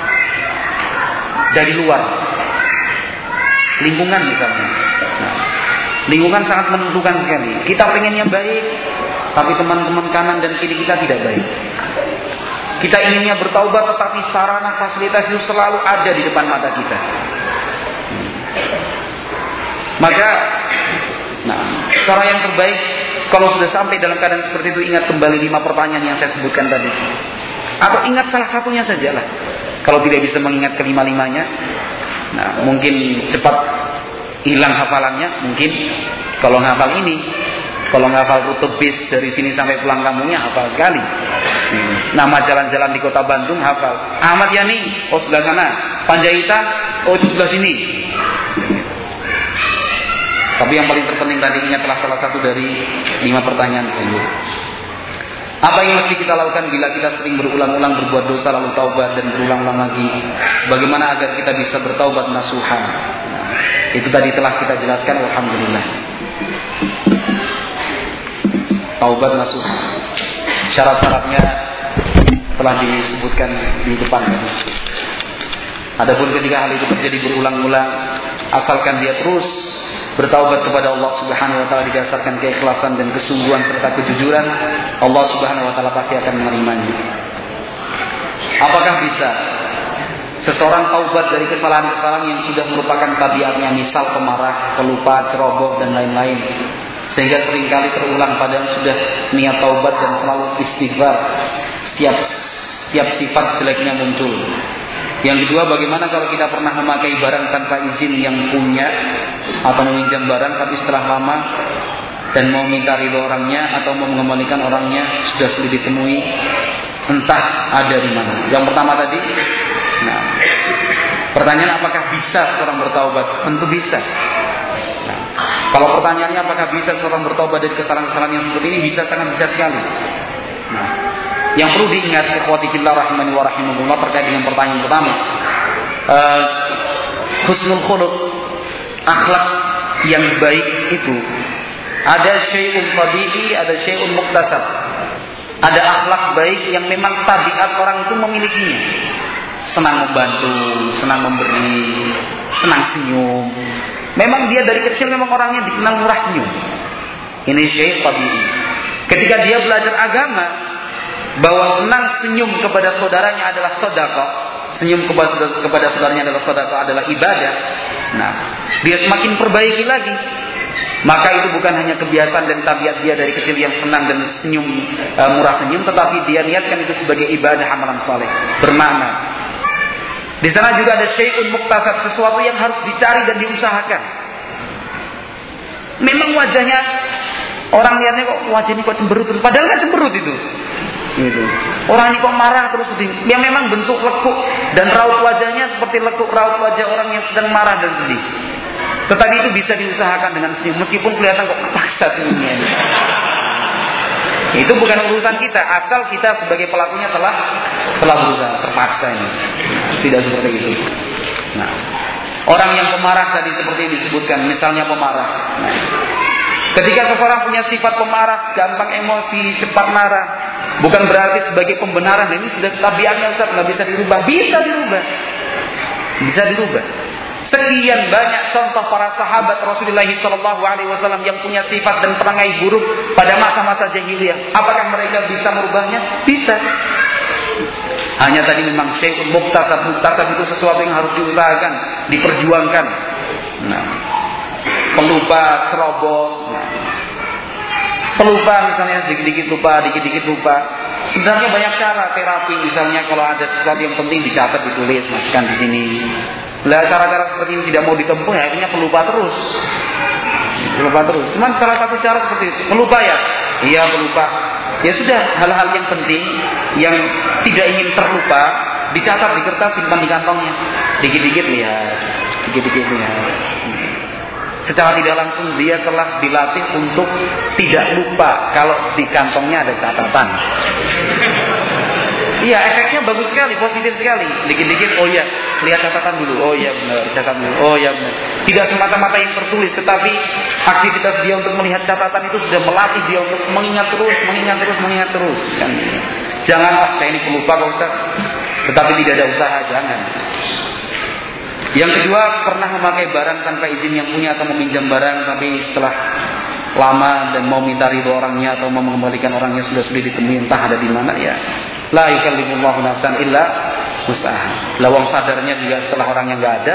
dari luar, lingkungan misalnya. Nah, lingkungan sangat menentukan sekali. Kita pengennya baik, tapi teman-teman kanan dan kiri kita tidak baik. Kita inginnya bertaubat, tetapi sarana fasilitas itu selalu ada di depan mata kita. Maka, cara yang terbaik kalau sudah sampai dalam keadaan seperti itu, ingat kembali 5 pertanyaan yang saya sebutkan tadi. Atau ingat salah satunya sajalah. Kalau tidak bisa mengingat kelima-limanya, mungkin cepat hilang hafalannya. Mungkin kalau ngafal ini, kalau ngafal rute bis dari sini sampai pulang kampungnya hafal sekali. Nama jalan-jalan di kota Bandung hafal. Ahmad Yani, oh sebelah sana. Panjaitan, oh itu sebelah sini. Tapi yang paling terpenting tadi, ingatlah salah satu dari 5 pertanyaan tersebut. Apa yang mesti kita lakukan bila kita sering berulang-ulang berbuat dosa lalu taubat dan berulang-ulang lagi? Bagaimana agar kita bisa bertaubat nasuhan? Itu tadi telah kita jelaskan, alhamdulillah. Taubat nasuhan. Syarat-syaratnya telah disebutkan di depan tadi. Adapun ketika hal itu terjadi berulang-ulang, asalkan dia terus bertaubat kepada Allah Subhanahu wa taala didasarkan keikhlasan dan kesungguhan serta kejujuran, Allah Subhanahu wa taala pasti akan menerimanya. Apakah bisa seseorang taubat dari kesalahan-kesalahan yang sudah merupakan tabiatnya, misal pemarah, pelupa, ceroboh dan lain-lain, sehingga seringkali terulang padahal sudah niat taubat dan selalu istighfar, setiap sifat jeleknya muncul. Yang kedua, bagaimana kalau kita pernah memakai barang tanpa izin yang punya atau meminjam barang, tapi setelah lama dan mau minta ridho orangnya atau mau mengembalikan orangnya sudah sulit ditemui, entah ada di mana. Yang pertama tadi, pertanyaan apakah bisa seorang bertaubat? Tentu bisa. Kalau pertanyaannya apakah bisa seorang bertaubat dari kesalahan-kesalahan yang seperti ini, bisa, sangat bisa sekali. Yang perlu diingat, ikhwati fillah rahimani wa rahimakumullah, terkait dengan pertanyaan pertama, husnul khuluq, akhlak yang baik itu ada syai'un tabi'i, ada syai'un muktasab. Ada akhlak baik yang memang tabiat orang itu memilikinya. Senang membantu, senang memberi, senang senyum. Memang dia dari kecil memang orangnya dikenal murah senyum. Ini syai' tabi'i. Ketika dia belajar agama, bahwa senang senyum kepada saudaranya adalah sedekah, senyum kepada saudaranya adalah sedekah, adalah ibadah. Dia semakin perbaiki lagi. Maka itu bukan hanya kebiasaan dan tabiat dia dari kecil yang senang dan senyum, murah senyum, tetapi dia niatkan itu sebagai ibadah, amalan saleh, bermakna. Di sana juga ada syai'un muktasab, sesuatu yang harus dicari dan diusahakan. Memang wajahnya, orang lihatnya kok wajahnya kok cemberut terus, padahal nggak cemberut itu. Gitu. Orang ini kok marah terus sedih. Yang memang bentuk lekuk dan raut wajahnya seperti lekuk raut wajah orang yang sedang marah dan sedih. Tetapi itu bisa diusahakan dengan senyum, meskipun kelihatan kok kepaksa senyumnya. Itu bukan urusan kita, asal kita sebagai pelakunya telah berusaha, terpaksa ini. Tidak seperti itu. Orang yang pemarah tadi seperti disebutkan, misalnya pemarah. Ketika seseorang punya sifat pemarah, gampang emosi, cepat marah, bukan berarti sebagai pembenaran. Ini sudah tabiatnya, Ustaz, nggak bisa dirubah. Bisa dirubah. Bisa dirubah. Sekian banyak contoh para sahabat Rasulullah SAW yang punya sifat dan perangai buruk pada masa-masa jahiliyah. Apakah mereka bisa merubahnya? Bisa. Hanya tadi memang syai'un muktasab. Muktasab itu sesuatu yang harus diusahakan, diperjuangkan. Pelupa, ceroboh. Pelupa misalnya, dikit-dikit lupa. Sebenarnya banyak cara terapi, misalnya kalau ada sesuatu yang penting dicatat, ditulis, masukkan di sini. Lah cara-cara seperti ini tidak mau ditempuh, ya akhirnya pelupa terus. Cuman salah satu cara seperti itu. Pelupa ya? Iya, pelupa. Ya sudah, hal-hal yang penting yang tidak ingin terlupa dicatat di kertas, simpan di kantongnya. Dikit-dikit lihat. secara tidak langsung dia telah dilatih untuk tidak lupa kalau di kantongnya ada catatan. Iya, efeknya bagus sekali, positif sekali. Dikit-dikit, oh iya, lihat catatan dulu. Oh iya benar, catatan dulu. Oh iya benar. Tidak semata-mata yang tertulis, tetapi aktivitas dia untuk melihat catatan itu sudah melatih dia untuk mengingat terus. Kan? Janganlah saya ini pelupa Pak Ustaz. Tetapi tidak ada usaha, jangan. Yang kedua, pernah memakai barang tanpa izin yang punya atau meminjam barang tapi setelah lama dan mau minta ridho orangnya atau mau mengembalikan orangnya sudah ditemui entah ada di mana, ya la yukallifullahu nafsan illa wus'aha. Lawang sadarnya juga setelah orangnya nggak ada,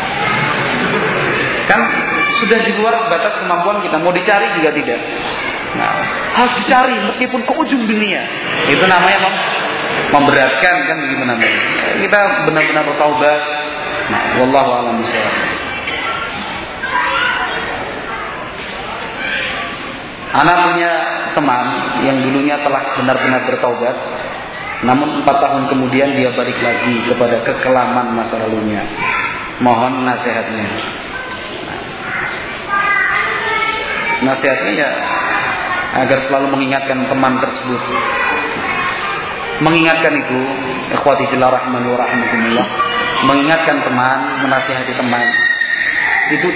kan sudah di luar batas kemampuan kita. Mau dicari juga tidak. Nah, harus dicari meskipun ke ujung dunia. Itu namanya memberatkan, kan begitu namanya. Kita benar-benar bertaubat. Nah, wallahu a'lam bishawab. Anak punya teman yang dulunya telah benar-benar bertaubat, namun 4 tahun kemudian dia balik lagi kepada kekelaman masa lalunya. Mohon nasihatnya. Nasihatnya ya agar selalu mengingatkan teman tersebut. Mengingatkan itu, ikhwati fillah rahmani wa rahimakumullah, mengingatkan teman, menasihati teman itu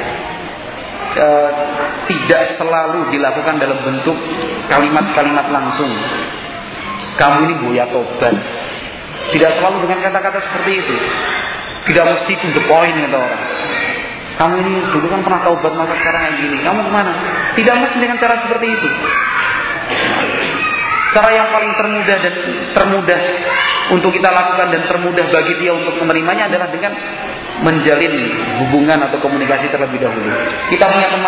tidak selalu dilakukan dalam bentuk kalimat-kalimat langsung. Kamu ini buaya tobat. Tidak selalu dengan kata-kata seperti itu. Tidak mesti to the point kata orang. Kamu ini dulu kan pernah taubat maka sekarang kayak gini. Kamu kemana? Tidak mesti dengan cara seperti itu. Cara yang paling termudah untuk kita lakukan dan termudah bagi dia untuk menerimanya adalah dengan menjalin hubungan atau komunikasi terlebih dahulu. Kita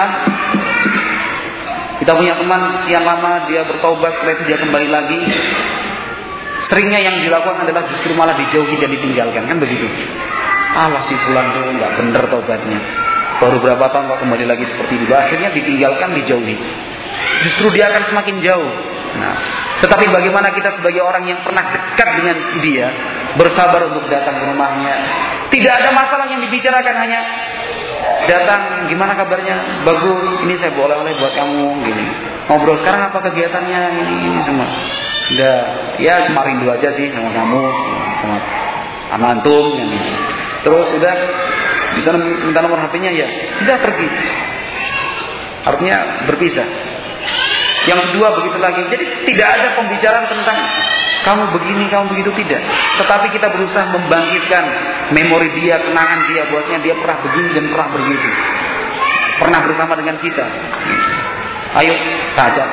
punya teman sekian lama dia bertaubat, setelah itu dia kembali lagi. Seringnya yang dilakukan adalah justru malah dijauhi dan ditinggalkan, kan begitu. Allah si fulan tuh nggak bener taubatnya. Baru berapa tahun kok kembali lagi seperti itu. Akhirnya ditinggalkan, dijauhi. Justru dia akan semakin jauh. Nah, tetapi bagaimana kita sebagai orang yang pernah dekat dengan dia, bersabar untuk datang ke rumahnya. Tidak ada masalah yang dibicarakan, hanya datang, gimana kabarnya? Bagus, ini saya bawa oleh-oleh buat kamu, gini. Ngobrol sekarang apa kegiatannya, ini semua. Udah, ya cuma rindu aja sih sama kamu, sama antum, ini. Terus udah bisa minta nomor HP-nya, ya sudah pergi. Artinya berpisah. Yang kedua begitu lagi. Jadi tidak ada pembicaraan tentang kamu begini, kamu begitu, tidak. Tetapi kita berusaha membangkitkan memori dia, kenangan dia, bahwasanya dia pernah begini dan pernah begitu. Pernah bersama dengan kita. Ayo, ajak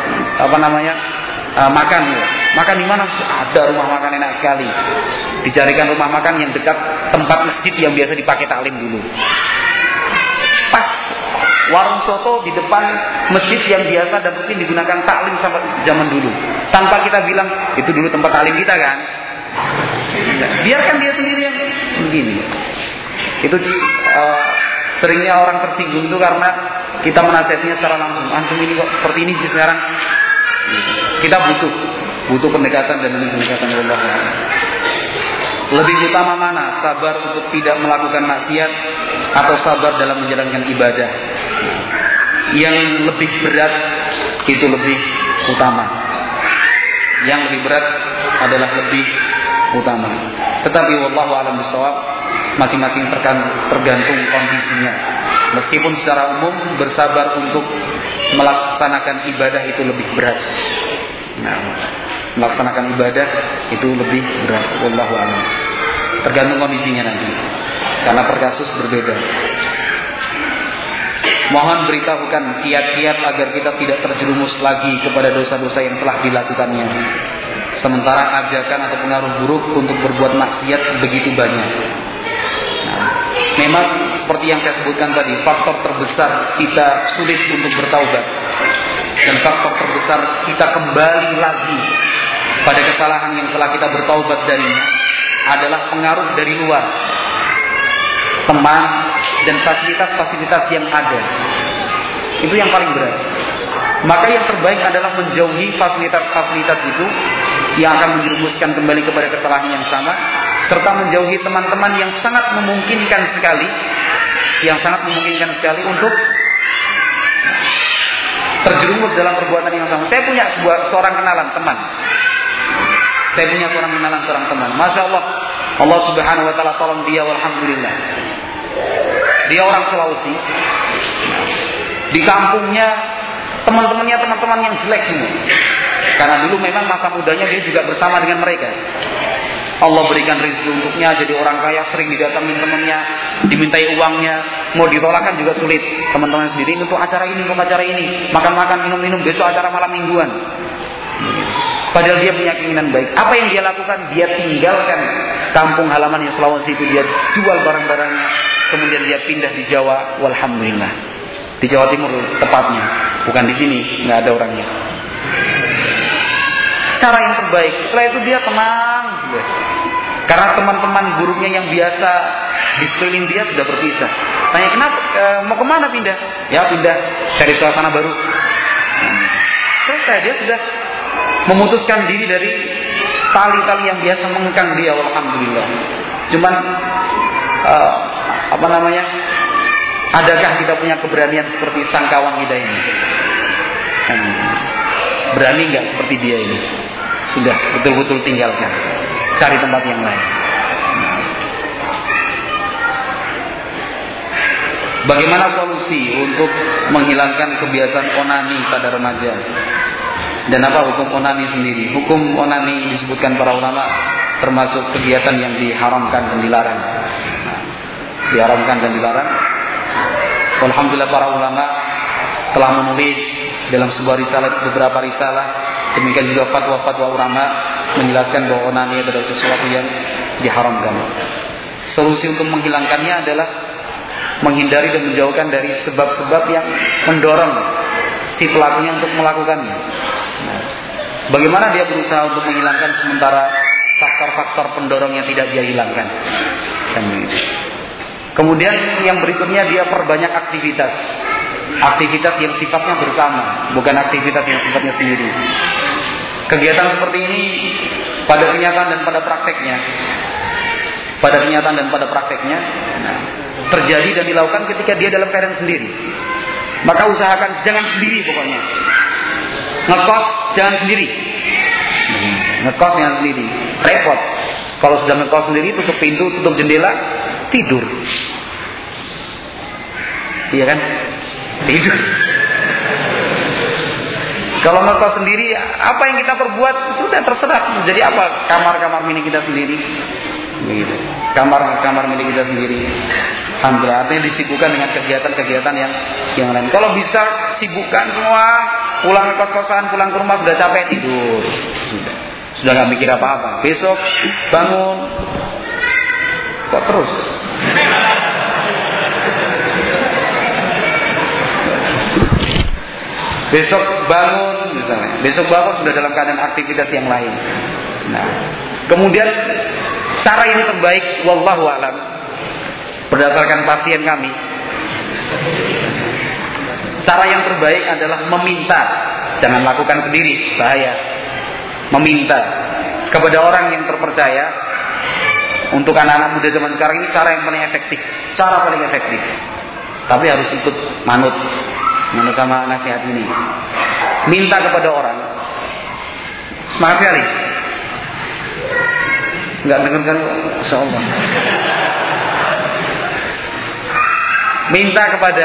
makan ya. Makan di mana? Ada rumah makan enak sekali. Dicarikan rumah makan yang dekat tempat masjid yang biasa dipakai taklim dulu. Pas warung soto di depan masjid yang biasa dan rutin digunakan taklim sampai zaman dulu. Tanpa kita bilang, itu dulu tempat taklim kita kan. Biarkan dia sendiri yang begini. Itu seringnya orang tersinggung itu karena kita menasihatinya secara langsung. Antum ini kok seperti ini sih sekarang. Kita butuh pendekatan dan pendekatan Allah. Lebih utama mana? Sabar untuk tidak melakukan maksiat atau sabar dalam menjalankan ibadah? Yang lebih berat itu lebih utama. Yang lebih berat adalah lebih utama. Tetapi wallahu a'lam bishawab, masing-masing tergantung kondisinya. Meskipun secara umum bersabar untuk melaksanakan ibadah itu lebih berat. Nah, melaksanakan ibadah itu lebih berat. Wallahu a'lam. Tergantung kondisinya nanti. Karena per kasus berbeda. Mohon beritahukan kiat-kiat agar kita tidak terjerumus lagi kepada dosa-dosa yang telah dilakukannya. Sementara ajakan atau pengaruh buruk untuk berbuat maksiat begitu banyak. Nah, memang seperti yang saya sebutkan tadi, faktor terbesar kita sulit untuk bertaubat. Dan faktor terbesar kita kembali lagi pada kesalahan yang telah kita bertaubat darinya adalah pengaruh dari luar. Teman dan fasilitas-fasilitas yang ada. Itu yang paling berat. Maka yang terbaik adalah menjauhi fasilitas-fasilitas itu yang akan menjerumuskan kembali kepada kesalahan yang sama, serta menjauhi teman-teman yang sangat memungkinkan sekali untuk terjerumus dalam perbuatan yang sama. Saya punya seorang kenalan teman. Masya Allah, Allah Subhanahu Wa Taala tolong dia, walhamdulillah. Dia orang Sulawesi. Di kampungnya teman-teman yang jelek semua. Karena dulu memang masa mudanya dia juga bersama dengan mereka. Allah berikan rezeki untuknya, jadi orang kaya, sering didatangin temannya, dimintai uangnya, mau ditolakkan juga sulit. Teman-teman sendiri untuk acara ini, makan-makan, minum-minum, besok acara malam mingguan. Padahal dia punya keinginan baik. Apa yang dia lakukan? Dia tinggalkan kampung halaman yang Sulawesi itu, dia jual barang-barangnya, kemudian dia pindah di Jawa. Walhamdulillah, di Jawa Timur tepatnya, bukan di sini, nggak ada orangnya. Cara yang terbaik. Setelah itu dia tenang sudah. Karena teman-teman buruknya yang biasa di sekeliling dia sudah berpisah. Tanya, kenapa? Mau kemana pindah? Ya pindah, cari suasana baru. Selesai, dia sudah memutuskan diri dari tali-tali yang biasa mengekang dia. Alhamdulillah. Cuman adakah kita punya keberanian seperti sang kawan kita ini? Berani nggak seperti dia ini? Sudah betul-betul tinggalkan, cari tempat yang lain. Bagaimana solusi untuk menghilangkan kebiasaan onani pada remaja? Dan apa hukum onani sendiri? Hukum onani disebutkan para ulama termasuk kegiatan yang diharamkan dan dilarang. Alhamdulillah para ulama telah menulis dalam sebuah risalah, beberapa risalah, demikian juga fatwa-fatwa ulama menjelaskan bahwa onani adalah sesuatu yang diharamkan. Solusi untuk menghilangkannya adalah menghindari dan menjauhkan dari sebab-sebab yang mendorong si pelakunya untuk melakukannya. Bagaimana dia berusaha untuk menghilangkan sementara faktor-faktor pendorongnya tidak dia hilangkan. Kemudian yang berikutnya dia perbanyak aktivitas yang sifatnya bersama, bukan aktivitas yang sifatnya sendiri. Kegiatan seperti ini pada kenyataan dan pada prakteknya terjadi dan dilakukan ketika dia dalam keadaan sendiri. Maka usahakan jangan sendiri pokoknya. Ngekos jangan sendiri. Repot. Kalau sudah ngekos sendiri, tutup pintu, tutup jendela, tidur. Iya kan? Tidur. Kalau ngekos sendiri, apa yang kita perbuat sudah terserah. Jadi apa? Kamar-kamar milik kita sendiri. Begitu. Kamar milik kita sendiri. Alhamdulillah, artinya disibukkan dengan kegiatan-kegiatan yang lain. Kalau bisa sibukkan semua, pulang ke kos-kosan, pulang ke rumah sudah capek, tidur. Sudah nggak mikir apa-apa. Besok bangun, kok terus? Besok bangun sudah dalam keadaan aktivitas yang lain. Nah, kemudian cara ini terbaik, wallahu a'lam, berdasarkan pasien kami, cara yang terbaik adalah meminta. Jangan lakukan sendiri, bahaya. Meminta kepada orang yang terpercaya. Untuk anak-anak muda zaman sekarang ini cara paling efektif. Tapi harus ikut manut sama nasihat ini. Minta kepada orang. Semangat sekali. Enggak dengarkan, insyaallah. Minta kepada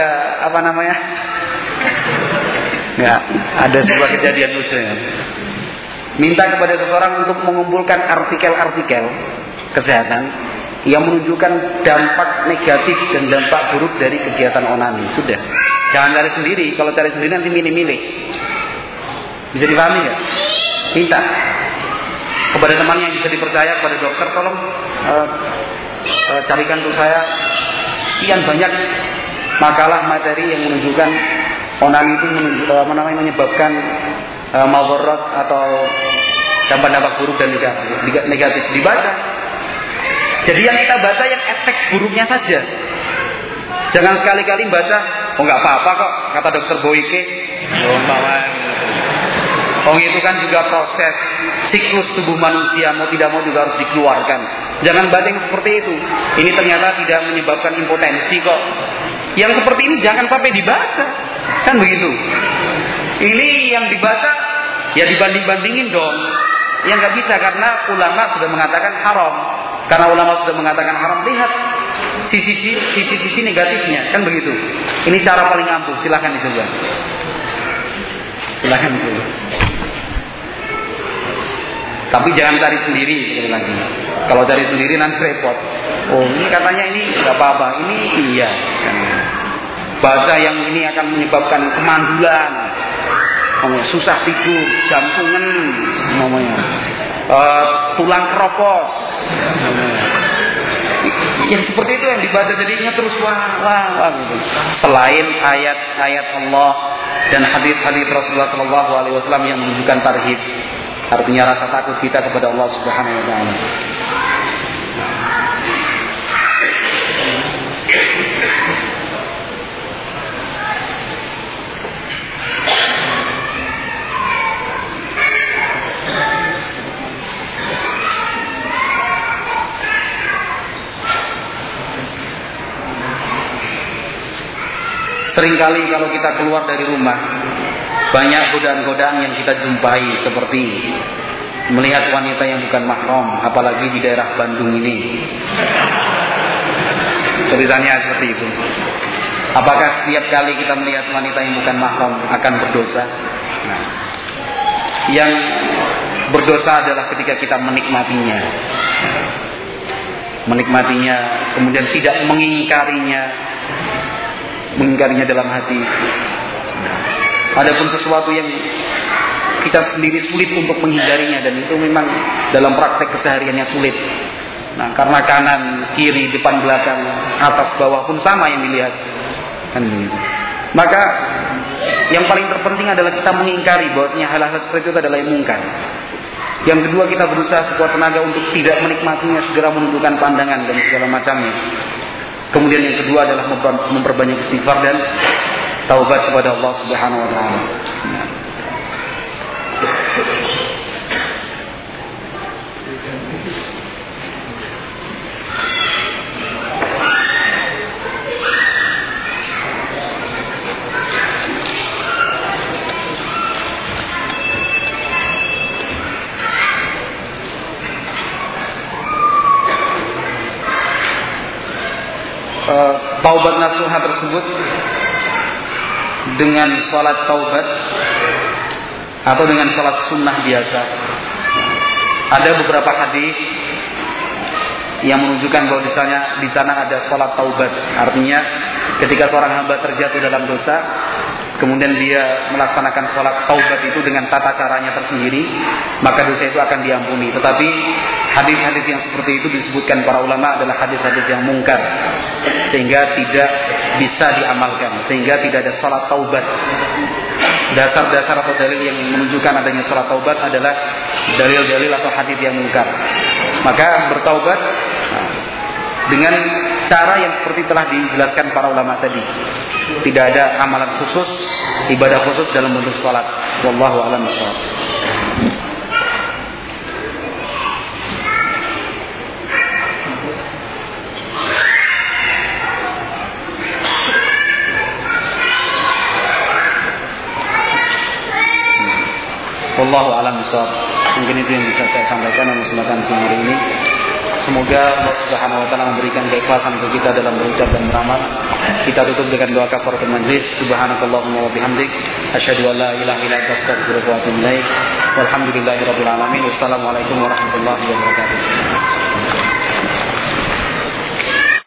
Ya, ada sebuah kejadian lucu ya. Minta kepada seseorang untuk mengumpulkan artikel-artikel kesehatan yang menunjukkan dampak negatif dan dampak buruk dari kegiatan onani. Sudah. Jangan cari sendiri. Kalau cari sendiri nanti milih-milih. Bisa dipahami ya? Minta kepada teman yang bisa dipercaya, kepada dokter, tolong carikan untuk saya sekian banyak makalah materi yang menunjukkan onani itu menyebabkan madarat atau dampak buruk dan negatif. Dibaca. Jadi yang kita baca yang efek buruknya saja. Jangan sekali-kali baca, oh nggak apa-apa kok, kata dokter Boyke. Itu kan juga proses siklus tubuh manusia, mau tidak mau juga harus dikeluarkan. Jangan baca yang seperti itu. Ini ternyata tidak menyebabkan impotensi kok. Yang seperti ini jangan sampai dibaca. Kan begitu. Ini yang dibaca ya dibanding-bandingin dong. Ya nggak bisa karena ulama sudah mengatakan haram. Karena ulama sudah mengatakan haram, lihat sisi negatifnya, kan begitu. Ini cara paling ampuh, silakan dicoba. Silakan dicoba. Tapi jangan cari sendiri sekali lagi. Kalau cari sendiri nanti repot. Oh ini katanya ini nggak apa-apa, ini iya. Baca yang ini akan menyebabkan kemandulan, susah tidur, jantungan, namanya, tulang keropos. Yang seperti itu yang dibaca jadinya terus wah gitu. Selain ayat-ayat Allah dan hadis-hadis Rasulullah SAW yang menunjukkan tarhib, artinya rasa takut kita kepada Allah Subhanahu Wa Taala. Seringkali kalau kita keluar dari rumah, banyak godaan-godaan yang kita jumpai, seperti melihat wanita yang bukan mahram, apalagi di daerah Bandung ini. Tulisannya seperti itu. Apakah setiap kali kita melihat wanita yang bukan mahram akan berdosa? Nah, yang berdosa adalah ketika kita menikmatinya, kemudian tidak mengingkarinya dalam hati. Adapun sesuatu yang kita sendiri sulit untuk menghindarinya, dan itu memang dalam praktek kesehariannya sulit. Nah, karena kanan, kiri, depan, belakang, atas, bawah pun sama yang dilihat, kan begitu. Maka yang paling terpenting adalah kita mengingkari bahwasanya hal-hal seperti itu adalah yang mungkar. Yang kedua, kita berusaha sekuat tenaga untuk tidak menikmatinya, segera menundukkan pandangan dan segala macamnya. Kemudian yang kedua adalah memperbanyak istighfar dan taubat kepada Allah Subhanahu Wa Taala. Taubat nasuha tersebut dengan sholat taubat atau dengan sholat sunnah biasa. Ada beberapa hadis yang menunjukkan bahwa di sana ada sholat taubat. Artinya ketika seorang hamba terjatuh dalam dosa, kemudian dia melaksanakan sholat taubat itu dengan tata caranya tersendiri, maka dosa itu akan diampuni. Tetapi hadis-hadis yang seperti itu disebutkan para ulama adalah hadis-hadis yang mungkar, sehingga tidak bisa diamalkan, sehingga tidak ada sholat taubat. Dasar-dasar atau dalil yang menunjukkan adanya sholat taubat adalah dalil-dalil atau hadis yang mungkar. Maka bertaubat dengan cara yang seperti telah dijelaskan para ulama tadi. Tidak ada amalan khusus, ibadah khusus dalam bentuk sholat. Wallahu a'lam bishawab. Wallahu a'lam bishawab. Mungkin itu yang bisa saya sampaikan dalam kesempatan siang hari ini. Semoga Allah Subhanahu wa taala memberikan keikhlasan untuk kita dalam berucap dan beramal. Kita tutup dengan doa kafaratul majlis. Subhanakallahumma wa bihamdik, asyhadu an la ilaha illa anta, astaghfiruka wa atubu ilaik. Walhamdulillahirabbil alamin. Wassalamualaikum warahmatullahi wabarakatuh.